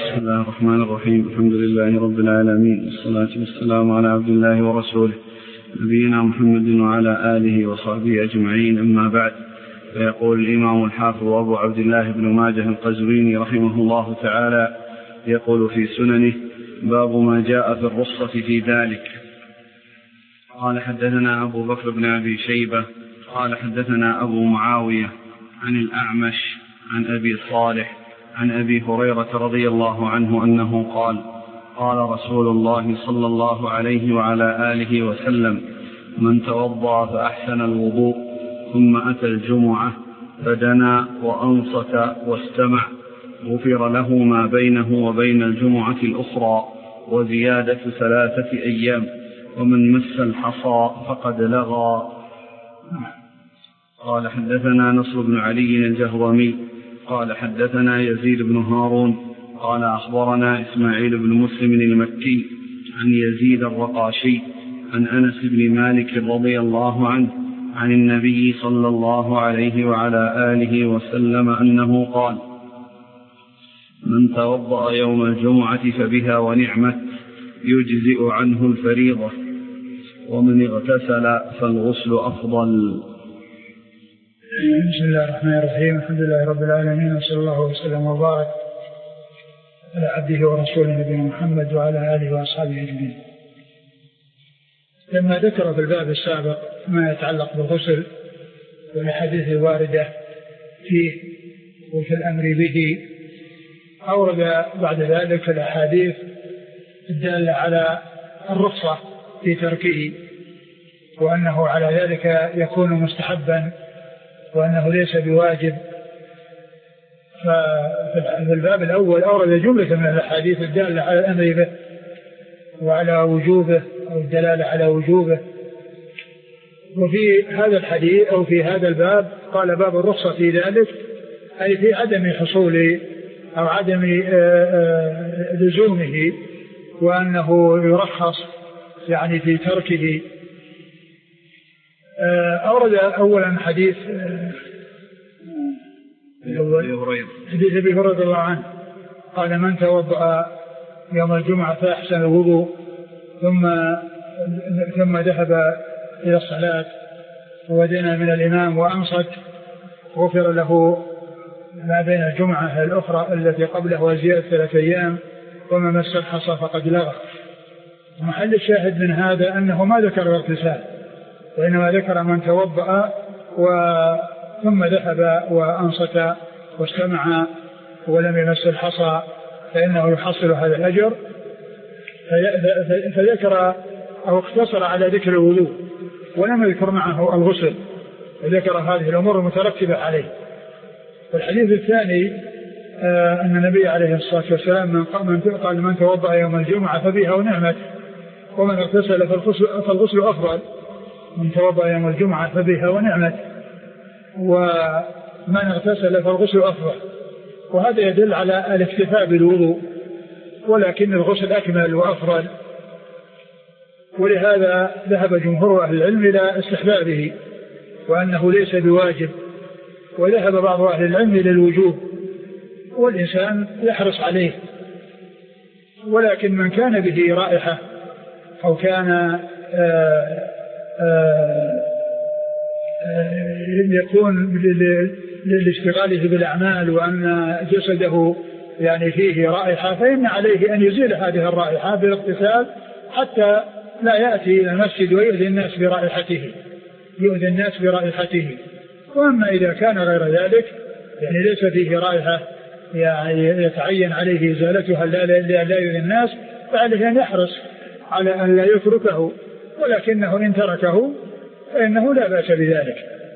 بسم الله الرحمن الرحيم. الحمد لله رب العالمين، والصلاة والسلام على عبد الله ورسوله نبينا محمد وعلى آله وصحبه أجمعين، أما بعد. فيقول الإمام الحافظ أبو عبد الله بن ماجه القزويني رحمه الله تعالى يقول في سننه: باب ما جاء في الرخصة في ذلك. قال حدثنا أبو بكر بن أبي شيبة قال حدثنا أبو معاوية عن الأعمش عن أبي صالح عن أبي هريرة رضي الله عنه أنه قال: قال رسول الله صلى الله عليه وعلى آله وسلم: من توضأ فأحسن الوضوء ثم أتى الجمعة فدنا وأنصت واستمع غفر له ما بينه وبين الجمعة الأخرى وزيادة 3 أيام، ومن مس الحصى فقد لغى. قال حدثنا نصر بن علي الجهضمي قال حدثنا يزيد بن هارون قال أخبرنا إسماعيل بن مسلم المكي عن يزيد الرقاشي عن أنس بن مالك رضي الله عنه عن النبي صلى الله عليه وعلى آله وسلم أنه قال: من توضأ يوم الجمعة فبها ونعمت يجزئ عنه الفريضة، ومن اغتسل فالغسل أفضل. بسم الله الرحمن الرحيم. الحمد لله رب العالمين، وصلى الله وسلم وبارك على عبده ورسوله نبينا محمد وعلى آله وأصحابه أجمعين. لما ذكر في الباب السابق ما يتعلق بالغسل والأحاديث الواردة فيه وفي الأمر به، أورد بعد ذلك الأحاديث الدالة على الرخصة في تركه، وأنه على ذلك يكون مستحبا وأنه ليس بواجب. ففي الباب الأول أورد جملة من الأحاديث الدالة على الأمر به وعلى وجوبه أو الدلالة على وجوبه. وفي هذا الحديث أو في هذا الباب قال: باب الرخصة في ذلك، أي في عدم حصول أو عدم لزومه، وأنه يرخص يعني في تركه. أورد أولا حديث أبي هريرة رضي الله عنه قال: من توضأ يوم الجمعة فأحسن الوضوء ثم ذهب إلى الصلاة ودنا من الإمام وأنصت غفر له ما بين الجمعة الأخرى التي قبله وزيادة 3 أيام، وما مس الحصى فقد لغى. محل الشاهد من هذا أنه ما ذكر الاغتسال، وإنما ذكر من توضأ ثم ذهب وأنصت واستمع ولم يمس الحصى فإنه يحصل هذا الأجر. فذكر أو اقتصر على ذكر الوضوء ولم يذكر معه الغسل، وذكر هذه الأمور المترتبة عليه. والحديث الثاني أن النبي عليه الصلاة والسلام قال: من توضأ يوم الجمعة فبها ونعمت، ومن اغتسل فالغسل أفضل. من توضأ يوم الجمعة فبها ونعمت، ومن اغتسل فالغسل أفضل. وهذا يدل على الاكتفاء بالوضوء، ولكن الغسل أكمل وأفضل. ولهذا ذهب جمهور أهل العلم إلى استحبابه وأنه ليس بواجب، وذهب بعض أهل العلم إلى الوجوب، والإنسان يحرص عليه. ولكن من كان به رائحة أو كان يكون لاشتغاله بالأعمال وأن جسده يعني فيه رائحة، فإن عليه أن يزيل هذه الرائحة بالاغتسال حتى لا يأتي إلى المسجد ويؤذي الناس برائحته. وأما إذا كان غير ذلك يعني ليس فيه رائحة يعني يتعين عليه إزالتها لا يؤذي الناس، فعليه أن يحرص على أن لا يتركه، ولكنه إن تركه فإنه لا بأس بذلك.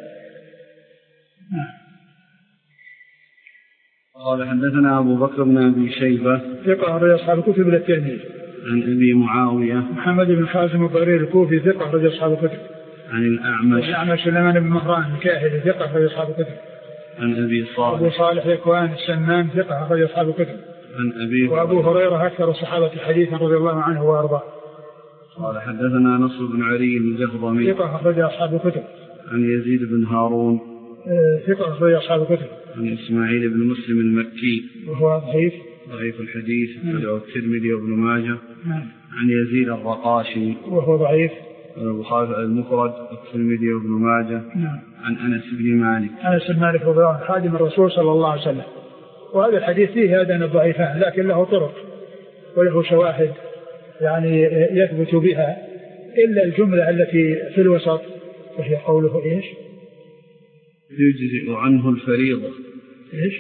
قال حدثنا أبو بكر بن أبي شيبة ثقة رجل أصحاب الكتب الترمذي. عن أبي معاوية محمد بن خازم الضرير الكوفي ثقة رجل أصحاب الكتب. عن الأعمش سليمان بن مهران الكاهلي ثقة رجل أصحاب الكتب. عن أبو صالح ذكوان السمان ثقة رجل أصحاب الكتب. وأبو هريرة أكثر الصحابة حديثا رضي الله عنه وأرضاه. قال حدثنا نصر بن علي الجهضمي ثقة رجل أصحاب الكتب. عن يزيد بن هارون ثقة رجل أصحاب الكتب. عن إسماعيل بن مسلم المكي وهو ضعيف ضعيف الحديث أخرجه الترمذي وابن ماجه. عن يزيد الرقاشي وهو ضعيف، البخاري المفرد الترمذي وابن ماجه. عن أنس بن مالك رضي الله عنه خادم الرسول صلى الله عليه وسلم. وهذا الحديث فيه هذان الضعيفان، لكن له طرق وله شواهد يعني يثبت بها، إلا الجملة التي في الوسط وهي قوله إيش؟ يجزئ عنه الفريضة. إيش؟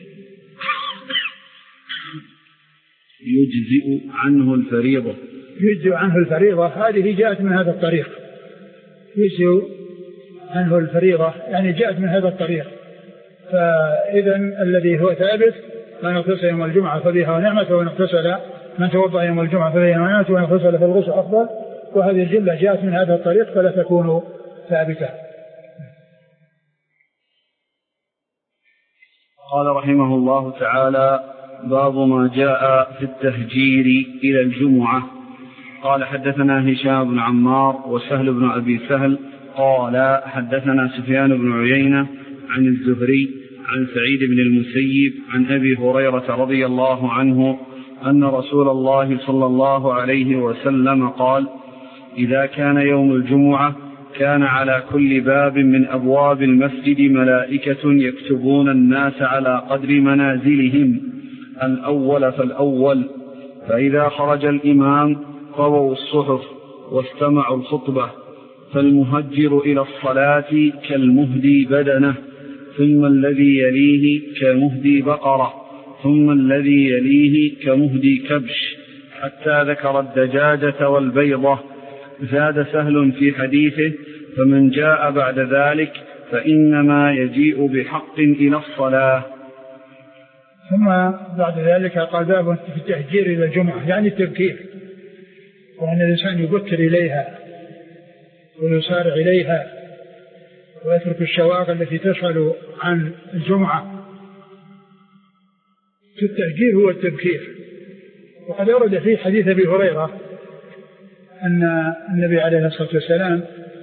يجزئ عنه الفريضة. يجزئ عنه الفريضة، هذه جاءت من هذا الطريق. يجزئ عنه الفريضة يعني جاءت من هذا الطريق. فإذا الذي هو ثابت من اغتسل يوم الجمعة فبها ونعمة، ومن اغتسل من توضأ يوم الجمعة فبها ونعمة، ومن اغتسل في الغسل أفضل. وهذه الجلة جاءت من هذا الطريق فلا تكون ثابتة. قال رحمه الله تعالى: باب ما جاء في التهجير إلى الجمعة. قال: حدثنا هشام بن عمار وسهل بن أبي سهل قال: حدثنا سفيان بن عيينة عن الزهري عن سعيد بن المسيب عن أبي هريرة رضي الله عنه أن رسول الله صلى الله عليه وسلم قال: إذا كان يوم الجمعة كان على كل باب من أبواب المسجد ملائكة يكتبون الناس على قدر منازلهم الأول فالأول، فإذا خرج الإمام طووا الصحف واستمعوا الخطبة، فالمهجر إلى الصلاة كالمهدي بدنه، ثم الذي يليه كمهدي بقرة، ثم الذي يليه كمهدي كبش، حتى ذكر الدجاجة والبيضة. زاد سهل في حديثه: فمن جاء بعد ذلك فإنما يجيء بحق إلى الصلاة. ثم بعد ذلك قال: باب في التهجير إلى الجمعة، يعني التبكير، وأن الإنسان يبكر إليها ويسارع إليها ويترك الشواغل التي تشغل عن الجمعة. في التهجير هو التبكير. وقد ورد في حديث أبي هريرة أن النبي عليه الصلاة والسلام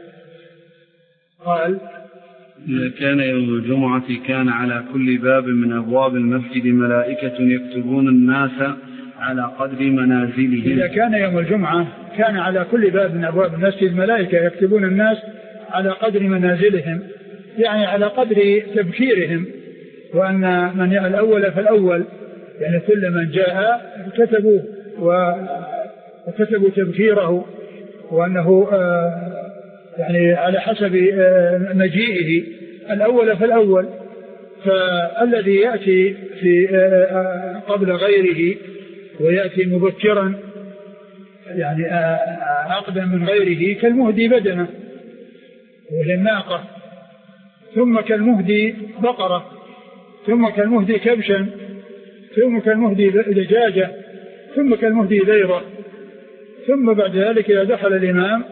قال: إذا كان يوم الجمعة كان على كل باب من أبواب المسجد ملائكة يكتبون الناس على قدر منازلهم. إذا كان يوم الجمعة كان على كل باب من أبواب المسجد ملائكة يكتبون الناس على قدر منازلهم، يعني على قدر تبكيرهم، وأن من يأى الأول فالأول، يعني كل من جاء كتبوه وكتبوا تبكيره، وأنه يعني على حسب مجيئه الأول فالأول. فالذي يأتي في قبل غيره ويأتي مبكرا يعني أقدم من غيره كالمهدي بدنه وهي الناقة، ثم كالمهدي بقرة، ثم كالمهدي كبشا، ثم كالمهدي دجاجة، ثم كالمهدي بيضة. ثم بعد ذلك إذا دخل الإمام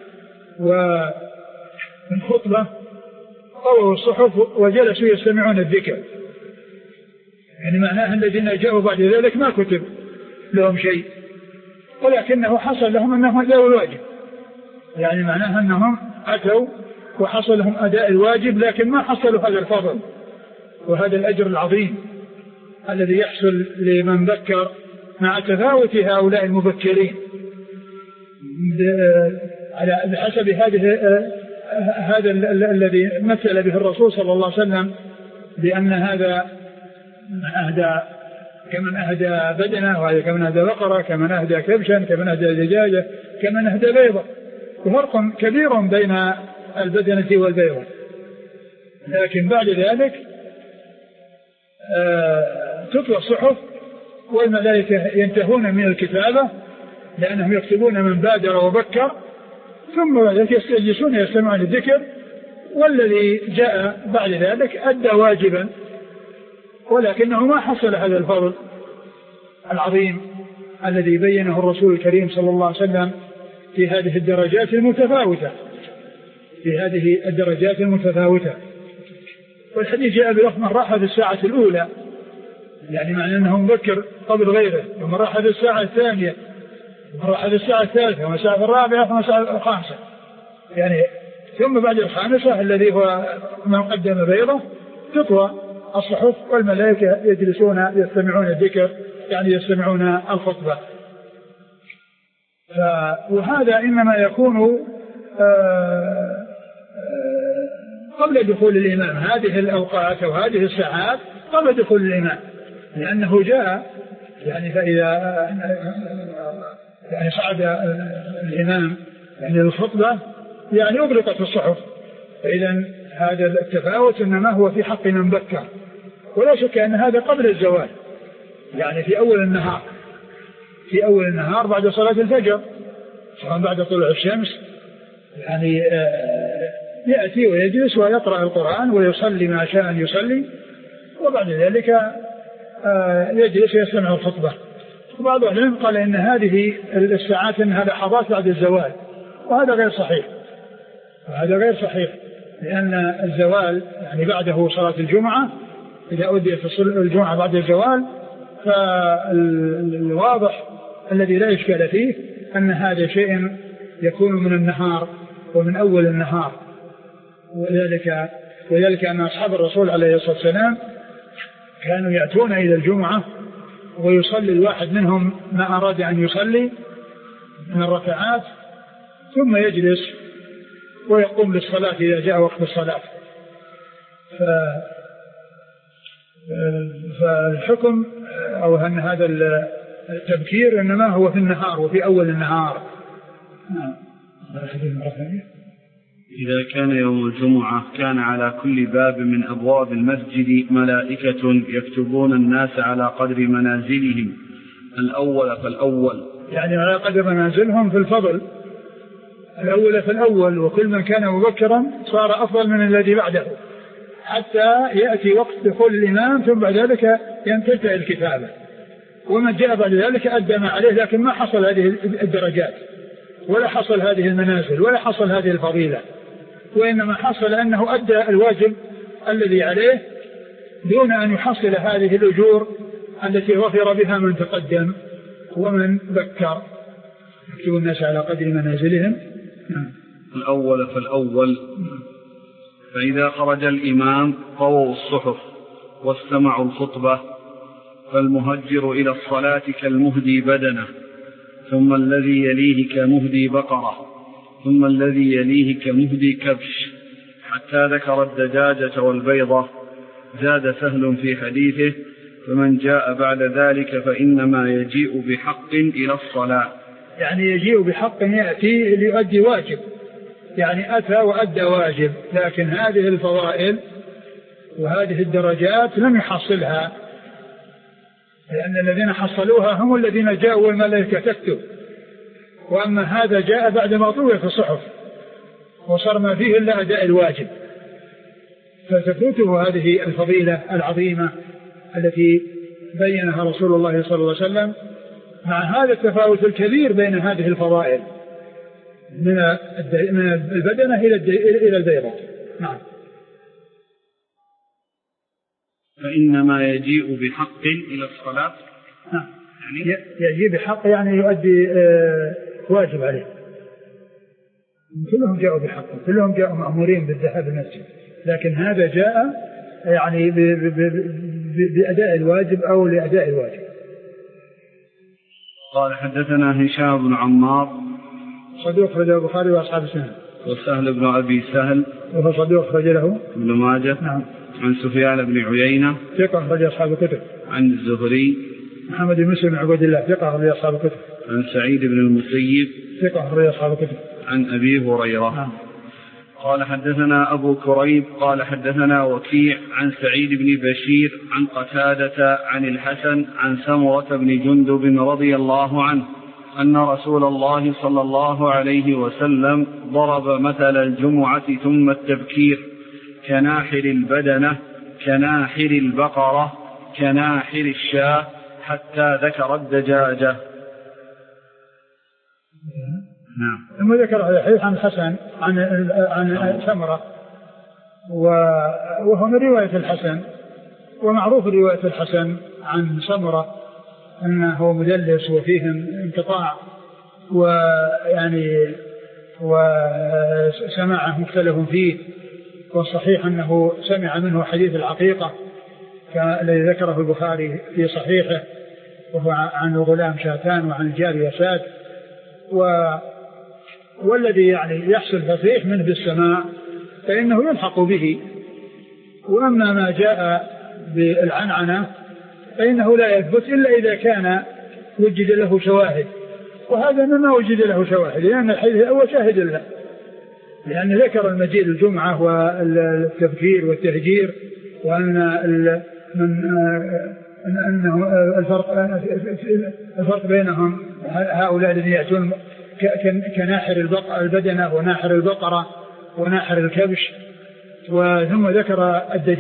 والخطبة طووا الصحف وجلسوا يستمعون الذكر، يعني معناه الذين جاءوا بعد ذلك ما كتب لهم شيء، ولكنه حصل لهم أنهم أداءوا الواجب، يعني معناه أنهم أتوا وحصل لهم أداء الواجب، لكن ما حصلوا هذا الفضل وهذا الأجر العظيم الذي يحصل لمن ذكر، مع تفاوت هؤلاء المبكرين على بحسب هذا الذي مثل به الرسول صلى الله عليه وسلم، بأن هذا كمن أهدى بدنه، وهذا كمن أهدى بقرة، كمن أهدى كبشا، كمن أهدى دجاجة، كمن أهدى بيضة. وفرق كبير بين البدنة والبيضة. لكن بعد ذلك تطوى الصحف والملائكة ينتهون من الكتابة لأنهم يكتبون من بادر وبكر، ثم بعد ذلك يجلسون يستمعون الذكر، والذي جاء بعد ذلك أدى واجبا، ولكنه ما حصل هذا الفضل العظيم الذي بينه الرسول الكريم صلى الله عليه وسلم في هذه الدرجات المتفاوتة. والحديث جاء بلفظ: من راح في الساعة الأولى، يعني معنى أنه مبكر قبل غيره، ومن راح في الساعة الثانية، ومن راح في الساعة الثالثة، ومن الساعة الرابعة، ومن الساعة الخامسة، يعني ثم بعد الخامسة الذي هو من قدم بيضة تطوى الصحف والملائكة يجلسون يستمعون الذكر يعني يستمعون الخطبة. وهذا إنما يكون قبل دخول الإمام، هذه الأوقات أو هذه الساعات قبل دخول الإمام، لأنه جاء يعني فإذا يعني صعد الإمام يعني الخطبة يعني أغلقت الصحف، فإذا هذا التفاوت إنما هو في حق من بكر، ولا شك أن هذا قبل الزوال، يعني في أول النهار، في أول النهار بعد صلاة الفجر، سواء بعد طلوع الشمس، يعني يأتي ويجلس ويقرأ القرآن ويصلي ما شاء أن يصلي، وبعد ذلك يجلس يستمع الخطبة. وبعض العلماء قال إن هذه الساعات إنها لحظات بعد الزوال، وهذا غير صحيح، وهذا غير صحيح، لأن الزوال يعني بعده صلاة الجمعة، إذا أديت الجمعة بعد الزوال، فالواضح الذي لا إشكال فيه أن هذا شيء يكون من النهار ومن أول النهار. وذلك أن أصحاب الرسول عليه الصلاة والسلام كانوا يأتون إلى الجمعة ويصلي الواحد منهم ما أراد أن يصلي من الركعات، ثم يجلس ويقوم للصلاة إذا جاء وقت الصلاة. فالحكم أو أن هذا التبكير إنما هو في النهار وفي أول النهار. إذا كان يوم الجمعة كان على كل باب من أبواب المسجد ملائكة يكتبون الناس على قدر منازلهم، الأول فالأول، يعني على قدر منازلهم في الفضل، الأول فالأول، وكل من كان مبكرا صار أفضل من الذي بعده، حتى يأتي وقت دخول الإمام، ثم بعد ذلك ينتهي الكتابة، ومن جاء بعد ذلك أدى ما عليه، لكن ما حصل هذه الدرجات ولا حصل هذه المنازل ولا حصل هذه الفضيلة، وإنما حصل أنه أدى الواجب الذي عليه دون أن يحصل هذه الأجور التي غفر بها من تقدم ومن بكر. يكتب الناس على قدر منازلهم. الأول فالأول. فإذا خرج الإمام طووا الصحف واستمعوا الخطبة، فالمهجر إلى الصلاة كالمهدي بدنه، ثم الذي يليه كمهدي بقرة، ثم الذي يليه كمهدي كبش، حتى ذكر الدجاجة والبيضة. زاد سهل في حديثه: فمن جاء بعد ذلك فإنما يجيء بحق إلى الصلاة. يعني يجيء بحق، يأتي ليؤدي واجب، يعني أتى وأدى واجب، لكن هذه الفضائل وهذه الدرجات لم يحصلها، لأن الذين حصلوها هم الذين جاءوا والملائكة تكتب، وأما هذا جاء بعد ما طويت الصحف وصار ما فيه إلا أداء الواجب، فتفوته هذه الفضيلة العظيمة التي بينها رسول الله صلى الله عليه وسلم، مع هذا التفاوت الكبير بين هذه الفضائل من البدنة إلى البيضة. نعم. فإنما يجيء بحق إلى الصلاة. نعم. يعني يجيء بحق، يعني يؤدي واجب عليه. كلهم جاءوا بحق، كلهم جاءوا مأمورين بالذهاب المسجد، لكن هذا جاء يعني بأداء الواجب أو لأداء الواجب. قال: حدثنا هشام بن عمار صدوق أخرج له البخاري وأصحاب السنن. وسهل بن أبي سهل وهو صدوق أخرج له ابن ماجه. نعم. عن سفيان بن عيينة ثقة أخرج أصحاب الكتب. عن الزهري محمد بن مسلم بن عبد الله ثقة أخرج أصحاب الكتب. عن سعيد بن المسيب ثقة أخرج أصحاب الكتب. عن أبي هريرة. نعم. قال: حدثنا أبو كريب قال حدثنا وكيع عن سعيد بن بشير عن قتادة عن الحسن عن سمرة بن جندب رضي الله عنه أن رسول الله صلى الله عليه وسلم ضرب مثل الجمعة ثم التبكير كناحر البدنة كناحر البقرة كناحر الشاة، حتى ذكر الدجاجة. نعم. ثم ذكر الحديث عن الحسن عن سمرة، وهو من رواية الحسن، ومعروف رواية الحسن عن سمرة أنه مدلس وفيهم انقطاع، ويعني وسماعه مختلف فيه، والصحيح أنه سمع منه حديث العقيقة الذي ذكره البخاري في صحيحه، وهو عن الغلام شاتان وعن الجارية شات. والذي يعني يحصل فصيح منه بالسماع فإنه يلحق به. وأما ما جاء بالعنعنة فإنه لا يثبت إلا إذا كان وجد له شواهد، وهذا ما وجد له شواهد، لأن الحديث الأول شاهد له، لأن ذكر المجيء الجمعة والتبكير والتهجير، وأن أنه الفرق بينهم هؤلاء الذين يأتون كناحر البدنة وناحر البقرة وناحر الكبش. ثم ذكر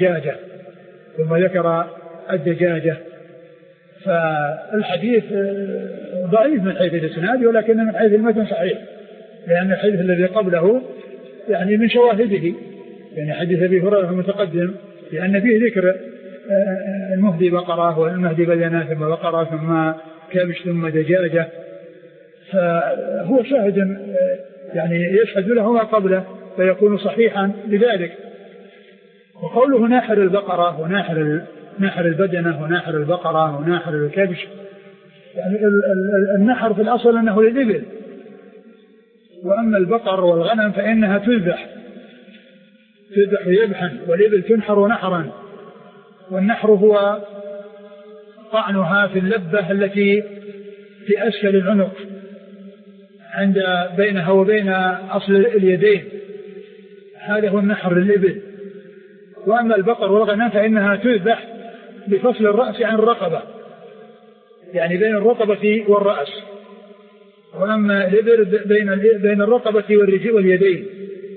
الدجاجة. فالحديث ضعيف من حيث الإسناد، ولكن من حيث المتن صحيح، لأن الحديث الذي قبله يعني من شواهده، يعني حديث أبي هريرة المتقدم، لأن فيه ذكر المهدي بقرة والمهدي بدنة ثم بقرة ثم كبش ثم دجاجة، فهو شاهد يعني يشهد له ما قبله فيكون صحيحا لذلك. وقوله ناحر البقرة وناحر البدنة وناحر البقرة وناحر الكبش، يعني النحر في الأصل أنه للإبل، وأما البقر والغنم فإنها تذبح ذبحا، والإبل تنحر نحرا. والنحر هو طعنها في اللبة التي في أسفل العنق عند بينها وبين أصل اليدين، هذا هو النحر للإبل. وأما البقر والغنم فإنها تذبح بفصل الرأس عن الرقبة، يعني بين الرقبة والرأس. وأما الإبل بين الرقبة والرجل واليدين،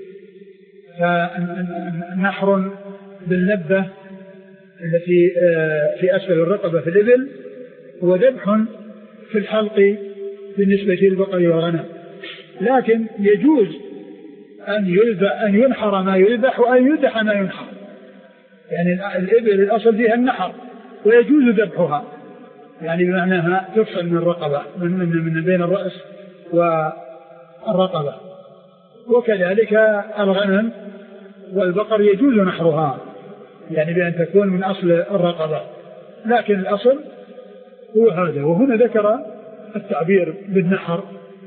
فنحر باللبة التي في أسفل الرقبة في الإبل، وذبح في الحلق بالنسبة للبقر والغنم. لكن يجوز أن ينحر ما يذبح وأن يذبح ما ينحر، يعني الإبل الأصل فيها النحر ويجوز ذبحها، يعني بمعناها تفصل من الرقبة من بين الرأس والرقبة. وكذلك الغنم والبقر يجوز نحرها، يعني بأن تكون من أصل الرقبة، لكن الأصل هو هذا. وهنا ذكر التعبير بالنحر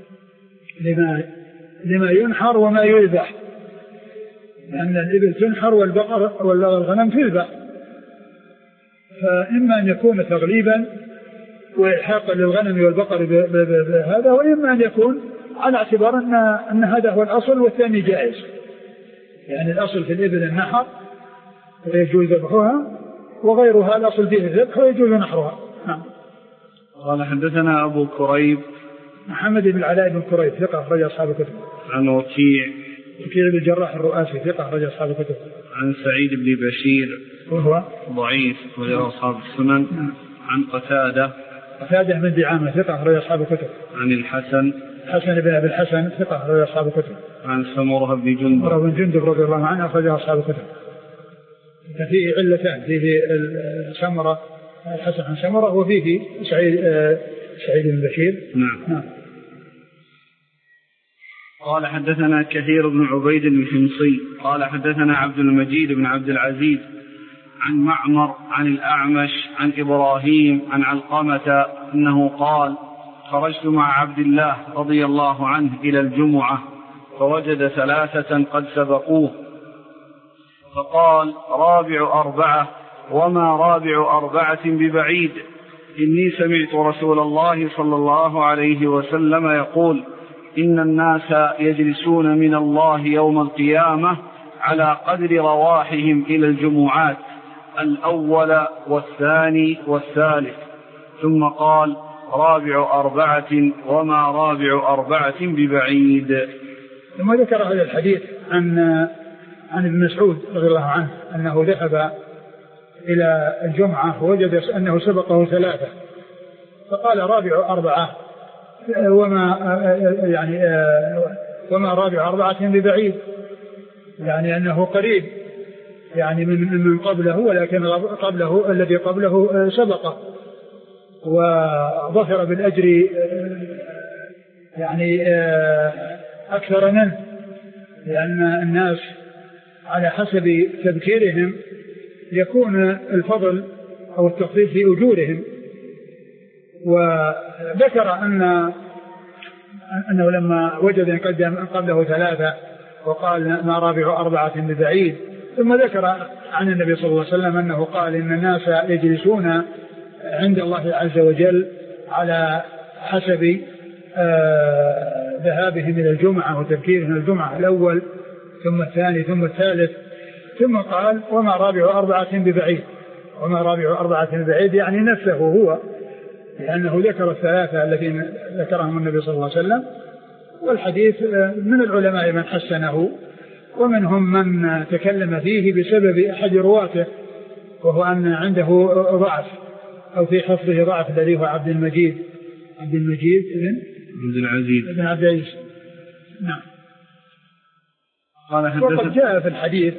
لما ينحر وما يذبح، لأن الإبل تنحر والبقر والغنم تذبح، فإما أن يكون تغليبا وإلحاقا للغنم والبقر بهذا، وإما أن يكون على اعتبار أن هذا هو الأصل والثاني جائز، يعني الأصل في الإبل النحر ويجوز ذبحها، وغيرها الأصل فيه الذبح ويجوز نحرها. نعم. قال حدثنا أبو كريب محمد بن العلاء بن كريب ثقة أخرج أصحاب الكتب. عن وكيع بن الجراح الرؤاسي ثقة أخرج أصحاب الكتب. عن سعيد بن بشير وهو ضعيف وغير أصحاب السنن. عن قتادة بن دعامة ثقة أخرج أصحاب الكتب. عن الحسن بن أبي الحسن ثقة أخرج أصحاب الكتب. عن سمرة بن جندب رضي الله عنه أخرج أصحاب الكتب. فيه علتان، فيه سمرة الحسن عن سمرة، وفيه سعيد بن بشير. نعم. قال حدثنا كثير بن عبيد الحمصي قال حدثنا عبد المجيد بن عبد العزيز عن معمر عن الأعمش عن إبراهيم عن علقمة أنه قال: خرجت مع عبد الله رضي الله عنه إلى الجمعة فوجد 3 قد سبقوه، فقال: رابع 4 وما رابع 4 ببعيد، إني سمعت رسول الله صلى الله عليه وسلم يقول: إن الناس يجلسون من الله يوم القيامة على قدر رواحهم إلى الجمعات، الأول والثاني والثالث. ثم قال: رابع 4 وما رابع 4 ببعيد. ثم ذكر هذا الحديث عن ابن مسعود رضي الله عنه أنه ذهب إلى الجمعة ووجد أنه سبقه 3، فقال: رابع 4 وما رابع 4 ببعيد، يعني أنه قريب، يعني من قبله، ولكن قبله الذي قبله سبقه وظفر بالأجر يعني أكثر منه، لأن الناس على حسب تذكيرهم يكون الفضل أو التخفيف في أجورهم، وذكر أنه لما وجد أن قبله 3 وقال ما رابع 4 ببعيد، ثم ذكر عن النبي صلى الله عليه وسلم أنه قال إن الناس يجلسون عند الله عز وجل على حسب ذهابهم إلى الجمعة وتذكيرهم الجمعة الأول ثم الثاني ثم الثالث، ثم قال وما رابع 4 ببعيد. وما رابع 4 ببعيد يعني نفسه هو، لأنه ذكر 3 الذين ذكرهم النبي صلى الله عليه وسلم. والحديث من العلماء من حسنه ومنهم من تكلم فيه بسبب أحد رواته، وهو أن عنده ضعف أو في حفظه ضعف الذي هو عبد المجيد بن عبد العزيز. نعم. وقد جاء في الحديث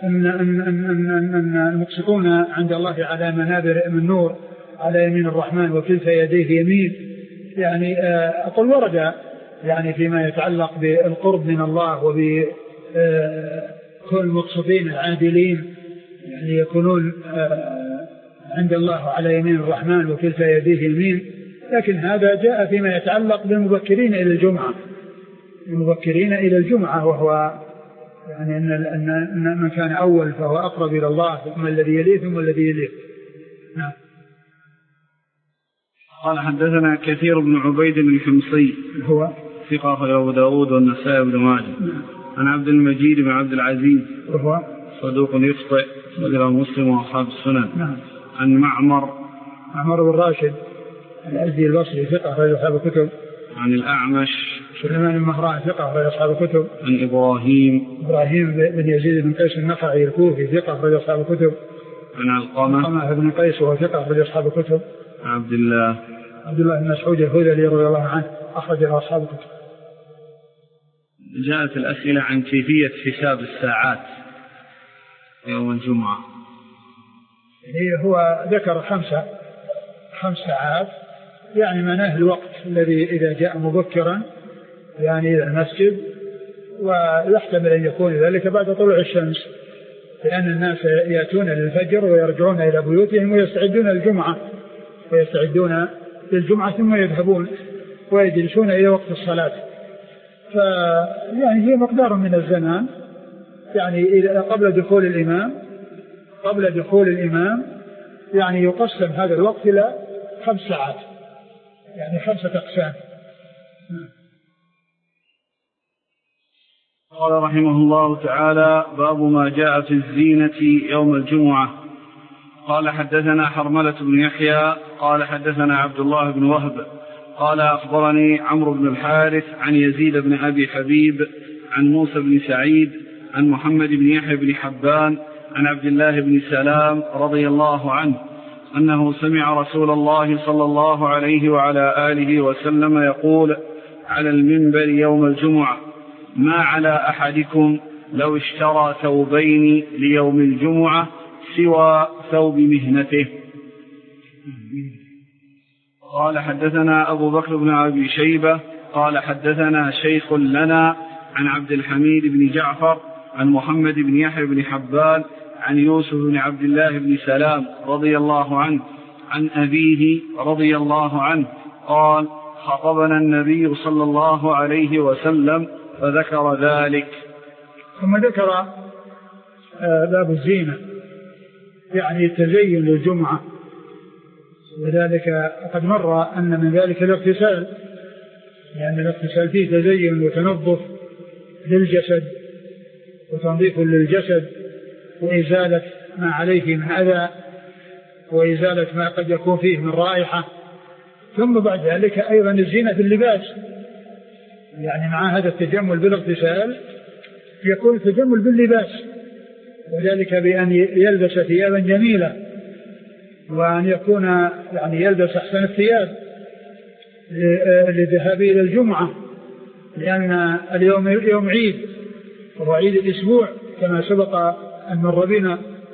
أن المقسطون عند الله على منابر من نور على يمين الرحمن وكلتا يديه يمين، يعني أقول ورد يعني فيما يتعلق بالقرب من الله وبكل المقسطين العادلين يعني يكونون عند الله على يمين الرحمن وكلتا يديه يمين. لكن هذا جاء فيما يتعلق بالمبكرين إلى الجمعة، وهو يعني أن من كان أول فهو أقرب إلى الله ثم الذي يليه ثم الذي يليه. نعم. قال حدثنا كثير بن عبيد الحمصي هو ثقة أخرجه أبو داود والنسائي بن ماجه. عن عبد المجيد بن عبد العزيز وهو صدوق يخطئ أخرجه مسلم وأصحاب السنن. نعم. عن معمر بن راشد الأزدي البصري ثقة أخرجه أصحاب الكتب. عن الأعمش سليمان بن مهران ثقة أخرجه أصحاب الكتب. عن إبراهيم بن يزيد بن قيس النخعي الكوفي ثقة أخرجه أصحاب الكتب. عن علقمة بن قيس وهو ثقة أخرجه أصحاب الكتب. عن عبد الله بن مسعود الهذلي رضي الله عنه أخرجه أصحاب الكتب. جاءت الأسئلة عن كيفية حساب الساعات يوم الجمعة. هو ذكر 5 ساعات، يعني معناه الوقت الذي إذا جاء مبكرا يعني إلى المسجد، ويحتمل أن يكون ذلك بعد طلوع الشمس، لأن الناس يأتون للفجر ويرجعون إلى بيوتهم ويستعدون للجمعة ثم يذهبون ويجلسون إلى وقت الصلاة. فيعني هي مقدار من الزمان، يعني قبل دخول الإمام يعني يقسم هذا الوقت إلى 5 ساعات، يعني 5 أقسام. قال رحمه الله تعالى: باب ما جاء في الزينة يوم الجمعة. قال حدثنا حرملة بن يحيى قال حدثنا عبد الله بن وهب قال أخبرني عمرو بن الحارث عن يزيد بن أبي حبيب عن موسى بن سعيد عن محمد بن يحيى بن حبان عن عبد الله بن سلام رضي الله عنه أنه سمع رسول الله صلى الله عليه وعلى آله وسلم يقول على المنبر يوم الجمعة: ما على أحدكم لو اشترى ثوبين ليوم الجمعة سوى ثوب مهنته. قال حدثنا أبو بكر بن أبي شيبة قال حدثنا شيخ لنا عن عبد الحميد بن جعفر عن محمد بن يحيى بن حبان عن يوسف بن عبد الله بن سلام رضي الله عنه عن أبيه رضي الله عنه قال: خطبنا النبي صلى الله عليه وسلم فذكر ذلك. ثم ذكر باب الزينة، يعني التزين للجمعة، وذلك قد مر أن من ذلك الاغتسال، لأن الاغتسال فيه تزين وتنظف للجسد وتنظيف للجسد وإزالة ما عليه من أذى وإزالة ما قد يكون فيه من رائحة. ثم بعد ذلك أيضا الزينة في اللباس، يعني مع هذا التجمل بالاغتسال يكون التجمل باللباس، وذلك بأن يلبس ثيابا جميلة، وأن يكون يعني يلبس أحسن الثياب للذهاب إلى الجمعة، لأن اليوم يوم عيد وهو عيد الأسبوع كما سبق أن مر بنا،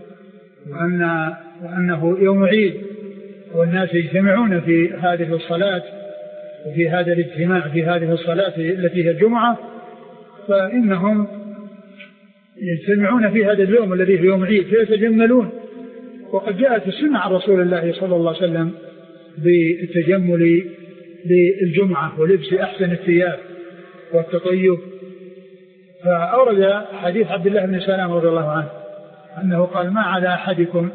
وأنه يوم عيد والناس يجتمعون في هذه الصلاة وفي هذا الاجتماع في هذه الصلاة التي هي الجمعة، فإنهم يجتمعون في هذا اليوم الذي هو يوم عيد فيتجملون. وقد جاءت السنة عن رسول الله صلى الله عليه وسلم بالتجمل للجمعة ولبس أحسن الثياب والتطيب. فأورد حديث عبد الله بن سلام رضي الله عنه أنه قال ما على أحدكم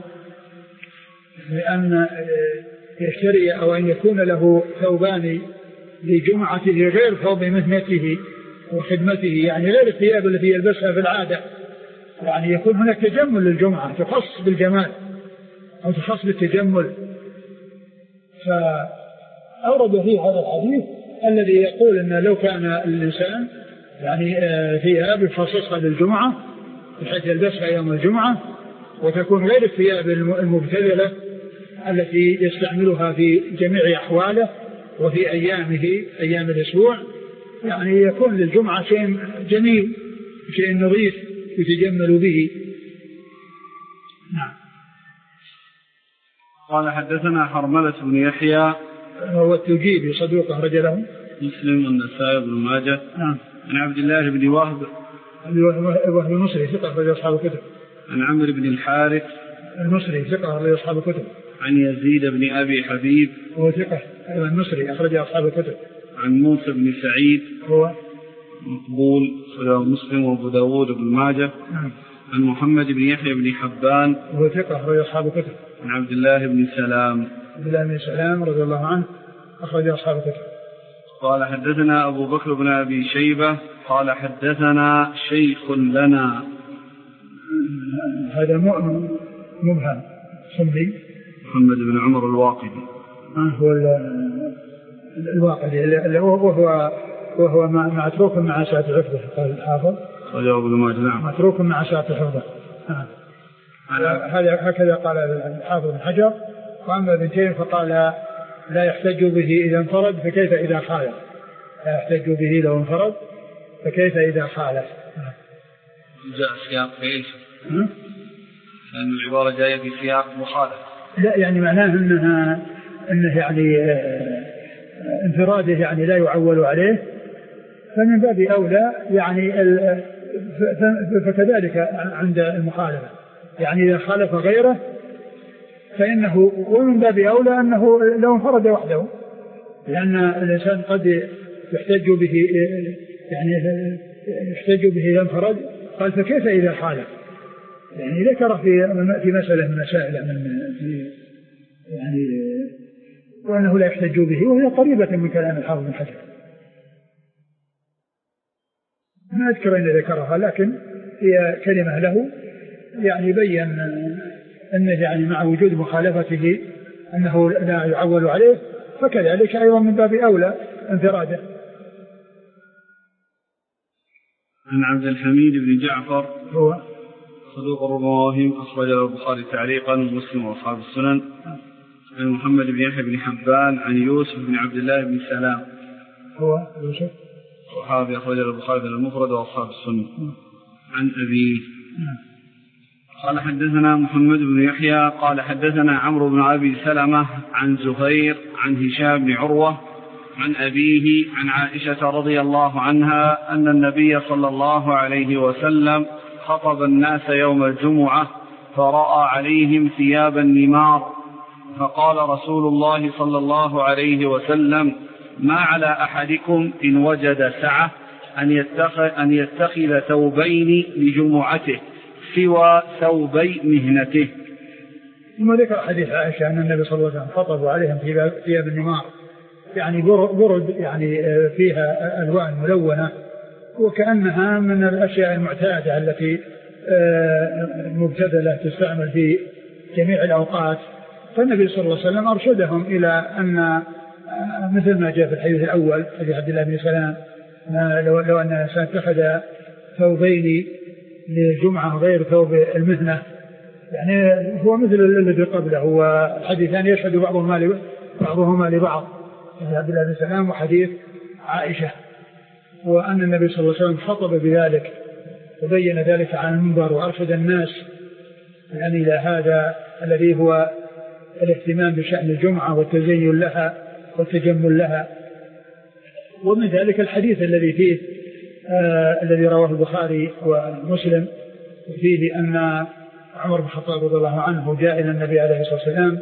بأن يشتري أو أن يكون له ثوبان لجمعته غير ثوب مهنته وخدمته، يعني غير الثياب التي يلبسها في العادة، يعني يكون هناك تجمل للجمعة تخص بالجمال أو تخص بالتجمل. فأورد فيه هذا الحديث الذي يقول أن لو كان الإنسان يعني ثياب يخصصها للجمعة بحيث يلبسها يوم الجمعة وتكون غير الثياب المبتذلة التي يستعملها في جميع أحواله وفي أيامه أيام الأسبوع، يعني يكون للجمعة شيء جميل شيء نظيف يتجمل به. نعم. قال حدثنا حرملة بن يحيى هو التوجيبي صدوق أخرج له مسلم والنسائي بن ماجه. نعم. عن عبد الله بن وهب المصري ثقة أخرج أصحاب الكتب. عن عمرو بن الحارث المصري ثقة أخرج أصحاب الكتب. عن يزيد بن أبي حبيب هو ثقة المصري أخرج أصحاب الكتب. عن موسى بن سعيد هو مقبول أخرجه مسلم وأبو داود بن ماجه. نعم. عن محمد بن يحيى بن حبان هو ثقة أخرج أصحاب الكتب. عن عبد الله بن سلام رضي الله عنه أخرج أصحاب الكتب. قال حدثنا أبو بكر بن أبي شيبة قال حدثنا شيخ لنا. هذا مبهم سمي محمد بن عمر الواقدي. هو الواقدي وهو متروك مع ساعة حفظه قال الحافظ. نعم. متروك مع ساعة حفظه. هذا هكذا قال الحافظ بن حجر. وأما ابن تيمية فقال لا يحتج به إذا انفرد فكيف إذا خالف. لا يحتج به لو انفرد فكيف إذا خالف. جاء سياق في ايش؟ لأن العبارة جاية في سياق مخالف. لا يعني معناه أنه يعني انفراده يعني لا يعول عليه، فمن باب أولى يعني فكذلك عند المخالفة، يعني إذا خالف غيره فإنه ومن باب أولى أنه لو انفرد وحده، لأن الإنسان قد يحتج به يعني يحتج به إذا انفرد. قال فكيف إذا خالف، يعني ذكر في مسألة من مسائل يعني وأنه لا يحتج به، وهي قريبة من كلام الحافظ بن حجر. ما أذكر أن ذكرها، لكن هي كلمة له يعني بين أنه يعني مع وجود مخالفته أنه لا يعول عليه، فكذلك أيضا من باب أولى انفراده. عن عبد الحميد بن جعفر هو صدوق الرواهم أخرج له البخاري تعليقا ومسلم وأصحاب السنن. عن محمد بن يحيى بن حبان عن يوسف بن عبد الله بن سلام هو يوسف صحابي أخرج له البخاري المفرد وأصحاب السنن. عن أبيه قال حدثنا محمد بن يحيى قال حدثنا عمرو بن أبي سلمة عن زهير عن هشام بن عروة عن أبيه عن عائشة رضي الله عنها أن النبي صلى الله عليه وسلم خطب الناس يوم الجمعة فرأى عليهم ثيابا نمار، فقال رسول الله صلى الله عليه وسلم ما على أحدكم إن وجد سعة أن يتخذ ثوبين لجمعته سوى ثوبي مهنته. ثم ذكر حديث عائشة أن النبي صلى الله عليه وسلم خطب عليهم ثياب النمار، يعني برد يعني فيها ألوان ملونة وكأنها من الأشياء المعتادة التي مبتذلة تستعمل في جميع الأوقات. فالنبي صلى الله عليه وسلم أرشدهم إلى أن مثل ما جاء في الحديث الأول حديث عبد الله بن سلام لو أن الإنسان اتخذ ثوبين للجمعة غير ثوب المهنة، يعني هو مثل الذي قبله، والحديثان يشهد بعضهما لبعض، حديث عبد الله بن سلام وحديث عائشة، وأن النبي صلى الله عليه وسلم خطب بذلك وبين ذلك عن المنبر وأرشد الناس يعني إلى هذا الذي هو الاهتمام بشأن الجمعة والتزين لها والتجمل لها. ومن ذلك الحديث الذي فيه الذي رواه البخاري ومسلم فيه أن عمر بن الخطاب رضي الله عنه جاء إلى النبي عليه الصلاة والسلام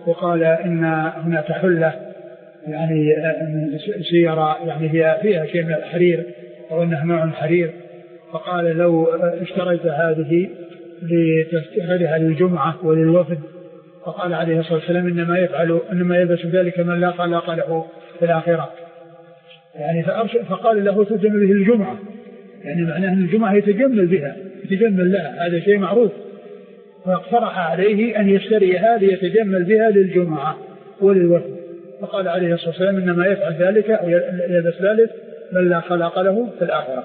وقال إن هناك حلة يعني سيارة يعني فيها شيء من الحرير أو أنها نوع الحرير، فقال لو اشتريت هذه لتستعملها للجمعة وللوفد، فقال عليه الصلاة والسلام إنما يلبس ذلك من لا خلاق له في الآخرة، يعني فقال له تجمل به الجمعة، يعني معناه أن الجمعة يتجمل لها، هذا شيء معروف، فاقترح عليه أن يشتري هذه يتجمل بها للجمعة وللوفد، فقال عليه الصلاة والسلام إنما يفعل ذلك أو يلبس ذلك من لا خلاق له في الآخرة.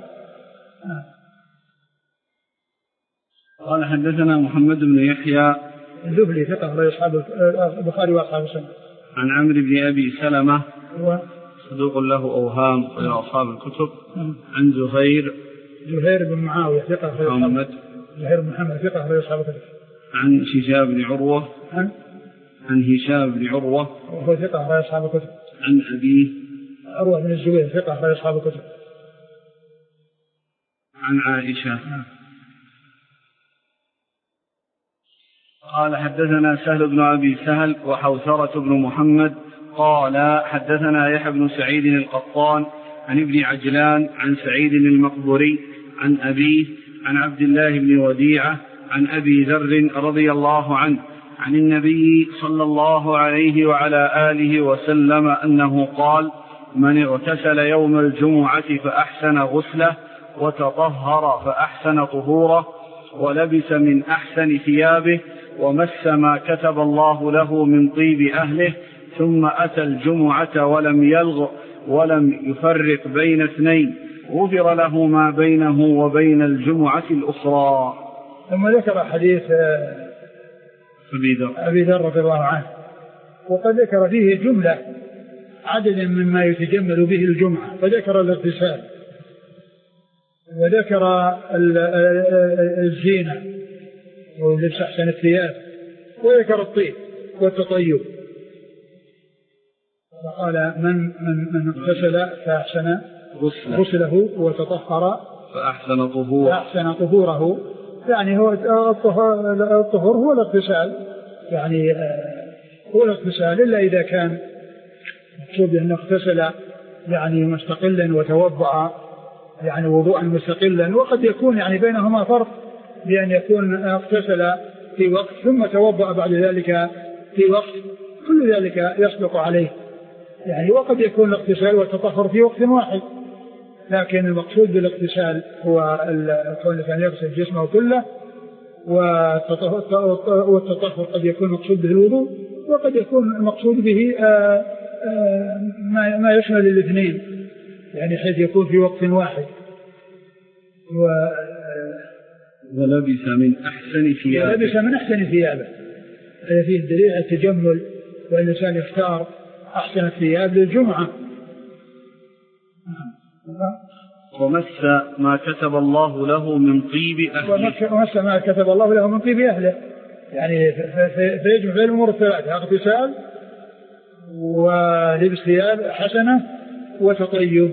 قال حدثنا محمد بن يحيى الذهلي ثقة رجل أصحاب البخاري وأصحاب السنة. عن عمرو بن أبي سلمة صدوق له أوهام إلى أصحاب الكتب. عن زهير بن معاوية ثقة محمد زهير بن محمد ثقة رجل أصحاب الكتب. عن هشام بن عروة هشام بن عروة وهو ثقة رجل أصحاب الكتب. عن أبيه عروة بن الزبير ثقة رجل أصحاب الكتب. عن عائشة. قال حدثنا سهل بن أبي سهل وحوثرة بن محمد قال حدثنا يحيى بن سعيد القطان عن ابن عجلان عن سعيد المقبري عن أبيه عن عبد الله بن وديعة عن أبي ذر رضي الله عنه عن النبي صلى الله عليه وعلى آله وسلم أنه قال: من اغتسل يوم الجمعة فأحسن غسله وتطهر فأحسن طهوره ولبس من أحسن ثيابه ومس ما كتب الله له من طيب أهله ثم أتى الجمعة ولم يلغ ولم يفرق بين اثنين غفر له ما بينه وبين الجمعة الأخرى. ثم ذكر حديث أبي ذر رضي الله عنه، وقد ذكر فيه جملة عددا مما يتجمل به الجمعة، فذكر الاغتسال وذكر الزينة ولبس أحسن الثياب وذكر الطيب والتطيب، فقال من اغتسل فأحسن غسله وتطهر فأحسن طهوره، يعني هو الطهور هو الاغتسال، يعني هو الاغتسال إلا إذا كان مقصود أنه اغتسل يعني مستقلا وتوضأ يعني وضوءا مستقلا، وقد يكون يعني بينهما فرق بأن يكون اغتسل في وقت ثم توضأ بعد ذلك في وقت، كل ذلك يصدق عليه يعني، وقد يكون الاغتسال والتطهر في وقت واحد، لكن المقصود بالاغتسال هو كون كان يغسل جسمه كله، والتطهر قد يكون مقصود به الوضوء، وقد يكون المقصود به ما يشمل الاثنين، يعني حيث يكون في وقت واحد. ولبس من أحسن ثيابه هذا فيه دليل على التجمل، والإنسان يختار أحسن الثياب للجمعة. ومس ما كتب الله له من طيب أهله ومس ما كتب الله له من طيب أهله، يعني فيجمع بين الأمور الثلاثة: اغتسال ولبس ثياب حسنة وتطيب.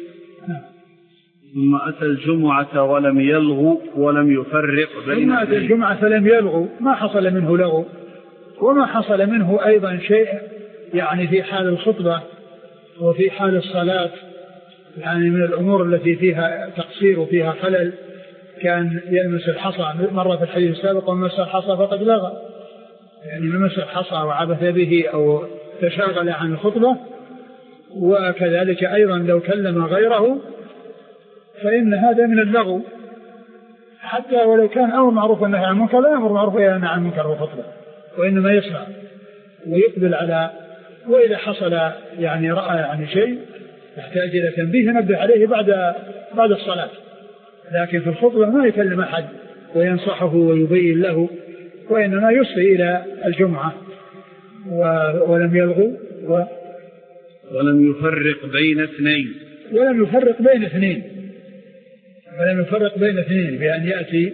ثم أتى الجمعة ولم يلغو ولم يفرق بين. ثم أتى الجمعة فلم يلغو، ما حصل منه لغو، وما حصل منه أيضا شيء يعني في حال الخطبة وفي حال الصلاة، يعني من الأمور التي فيها تقصير وفيها خلل، كان يلمس الحصى، مرة في الحديث السابق: ومس الحصى فقد لغى، يعني لمس الحصى وعبث به أو تشاغل عن الخطبة. وكذلك أيضا لو كلم غيره فإن هذا من اللغو، حتى ولو كان أمر معروف والنهي عن المنكر، لا يأمر معروف وينهى عن المنكر والخطبة، وإنما يسمع ويقبل على، وإذا حصل يعني رأى يعني شيء يحتاج إلى تنبيه ينبه عليه بعد الصلاة، لكن في الخطبة ما يكلم أحد وينصحه ويبين له، وإنما يصغي إلى الجمعة. ولم يلغو ولم يفرق بين اثنين بأن يأتي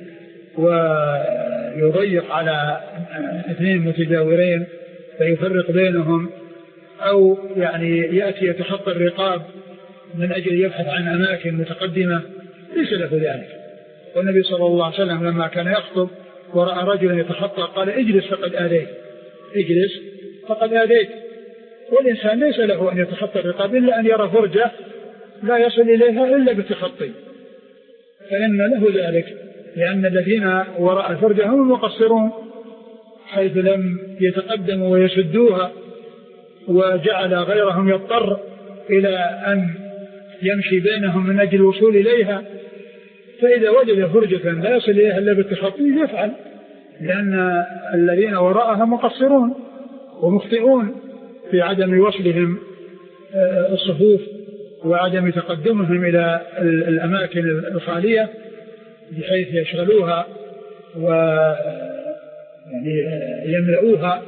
ويضيق على اثنين متجاورين فيفرق بينهم، أو يعني يأتي يتخطى الرقاب من أجل يبحث عن أماكن متقدمة، ليس له ذلك. والنبي صلى الله عليه وسلم لما كان يخطب ورأى رجلا يتخطى قال: اجلس فقد آذيت، فقد آذيت. والإنسان ليس له أن يتخطى الرقاب إلا أن يرى فرجة لا يصل إليها إلا بالتخطي، فإن له ذلك، لأن الذين وراء الفرجة هم المقصرون حيث لم يتقدموا ويسدوها، وجعل غيرهم يضطر إلى أن يمشي بينهم من أجل الوصول إليها. فإذا وجد فرجة لا يصل إليها إلا بالتخطي يفعل، لأن الذين وراءها مقصرون ومخطئون في عدم وصلهم الصفوف وعدم تقدمهم إلى الأماكن الخالية بحيث يشغلوها ويملؤوها.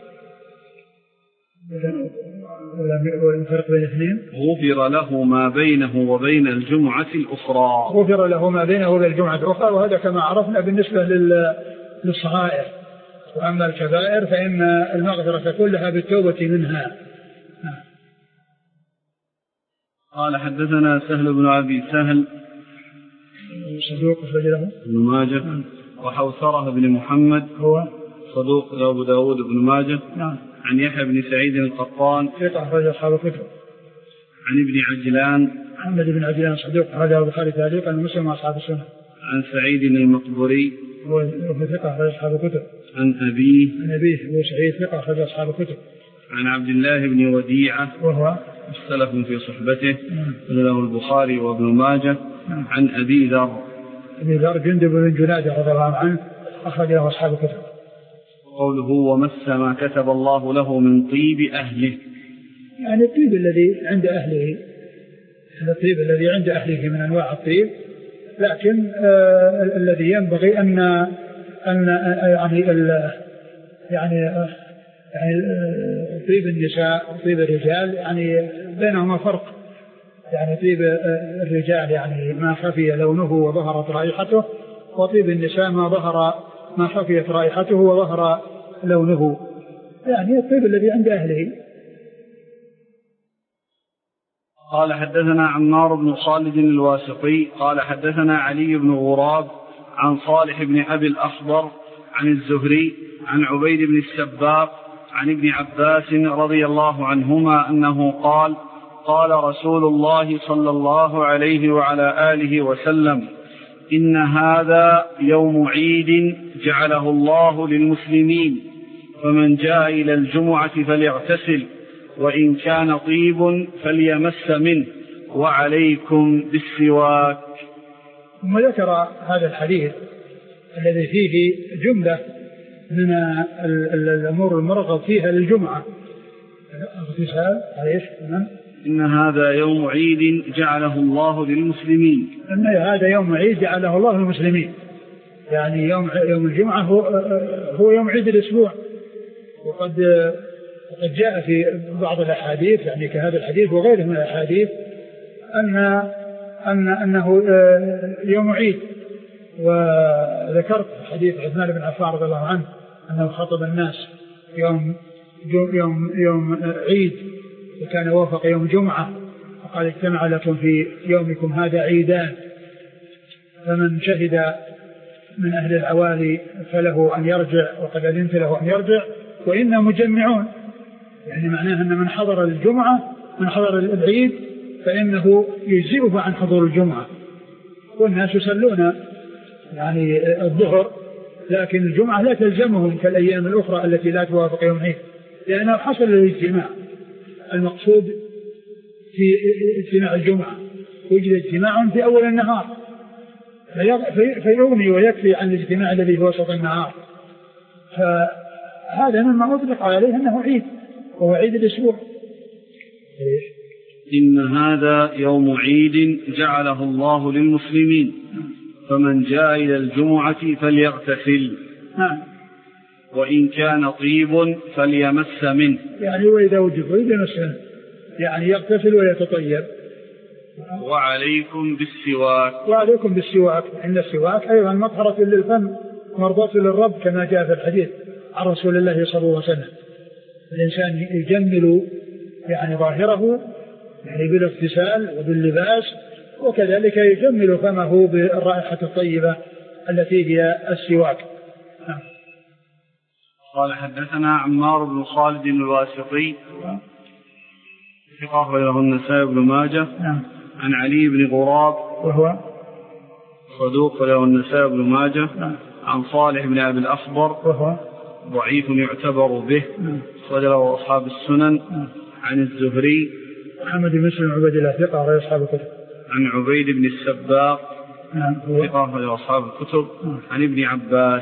والفرق بين الاثنين غفر له ما بينه وبين الجمعة الأخرى. غفر له ما بينه وبين الجمعة الأخرى، وهذا كما عرفنا بالنسبة للصغائر. وأما الكبائر فإن المغفرة كلها بالتوبة منها. قال حدثنا سهل بن أبي سهل صدوق أخرج له ابن ماجه، وحوثرة بن محمد هو صدوق أبو داود بن ماجه. نعم. عن يحيى بن سعيد القطان ثقة أخرج أصحاب الكتب. عن ابن عجلان محمد بن عجلان صدوق أخرجه البخاري تعليقا ومسلم وأصحاب السنة. عن سعيد المقبري هو ثقة أخرج أصحاب الكتب. عن أبيه هو سعيد ثقة أخرج أصحاب الكتب. عن عبد الله بن وديعة وهو مختلف في صحبته له البخاري وابن ماجه. عن أبي ذر جندب بن جنادة رضي الله عنه أخرج له أصحاب الكتب. قوله ومس ما كتب الله له من طيب أهله، يعني الطيب الذي عند أهله، الطيب الذي عند أهله من أنواع الطيب، لكن الذي ينبغي أن يعني طيب النساء وطيب الرجال يعني بينهما فرق. يعني طيب الرجال يعني ما خفي لونه وظهرت رائحته، وطيب النساء ما خفيت رائحته وظهر لونه، يعني الطيب الذي عند أهله. قال حدثنا عمار بن خالد الواسطي قال حدثنا علي بن غراب عن صالح بن أبي الأخضر عن الزهري عن عبيد بن السباق عن ابن عباس رضي الله عنهما أنه قال قال رسول الله صلى الله عليه وعلى آله وسلم إن هذا يوم عيد جعله الله للمسلمين، فمن جاء إلى الجمعة فليغتسل، وإن كان طيب فليمس منه، وعليكم بالسواك. ثم ذكر هذا الحديث الذي فيه جملة من الأمور المرغب فيها للجمعة. إن هذا يوم عيد جعله الله للمسلمين، إن هذا يوم عيد جعله الله للمسلمين، يعني يوم الجمعة هو يوم عيد الأسبوع. وقد جاء في بعض الأحاديث يعني كهذا الحديث وغيره من الأحاديث أنه يوم عيد. وذكرت حديث عثمان بن عفان رضي الله عنه أنه خطب الناس يوم عيد، وكان وافق يوم جمعة، وقال اجتمع لكم في يومكم هذا عيدان، فمن شهد من أهل العوالي فله أن يرجع، وقد أذنت له أن يرجع، وإنا مجمعون، يعني معناه أن من حضر الجمعة من حضر العيد فإنه يجزئه عن حضور الجمعة. والناس يصلون يعني الظهر، لكن الجمعة لا تلزمهم كالأيام الأخرى التي لا توافق يوم عيد، لأنه حصل الاجتماع. المقصود في اجتماع الجمعة وجد اجتماع في أول النهار فيغني ويكفي عن الاجتماع الذي في وسط النهار. فهذا مما أطلق عليه أنه عيد، وهو عيد الأسبوع. إن هذا يوم عيد جعله الله للمسلمين، فمن جاء إلى الجمعة فليغتسل، وإن كان طيب فليمس منه، يعني وإذا وجد يمس منه، يعني يغتسل ويتطيب. وعليكم بالسواك. وعليكم بالسواك، إن السواك أيضا مطهرة للفم مرضاة للرب كما جاء في الحديث عن رسول الله صلى الله عليه وسلم. الإنسان يجمل يعني ظاهره يعني بالاغتسال وباللباس، وكذلك يجمل فمه بالرائحة الطيبة التي هي السواك. قال حدثنا عمار بن خالد الواسطي ثقة له النسائي بن ماجه عن علي بن غراب وهو صدوق له النسائي بن ماجه عن صالح بن أبي الأخضر وهو ضعيف يعتبر به صدره أصحاب السنن عن الزهري محمد بن مسلم عبيد الله ثقة غير أصحاب الكتب عن عبيد بن السباق ثقة غير أصحاب الكتب عن ابن عباس.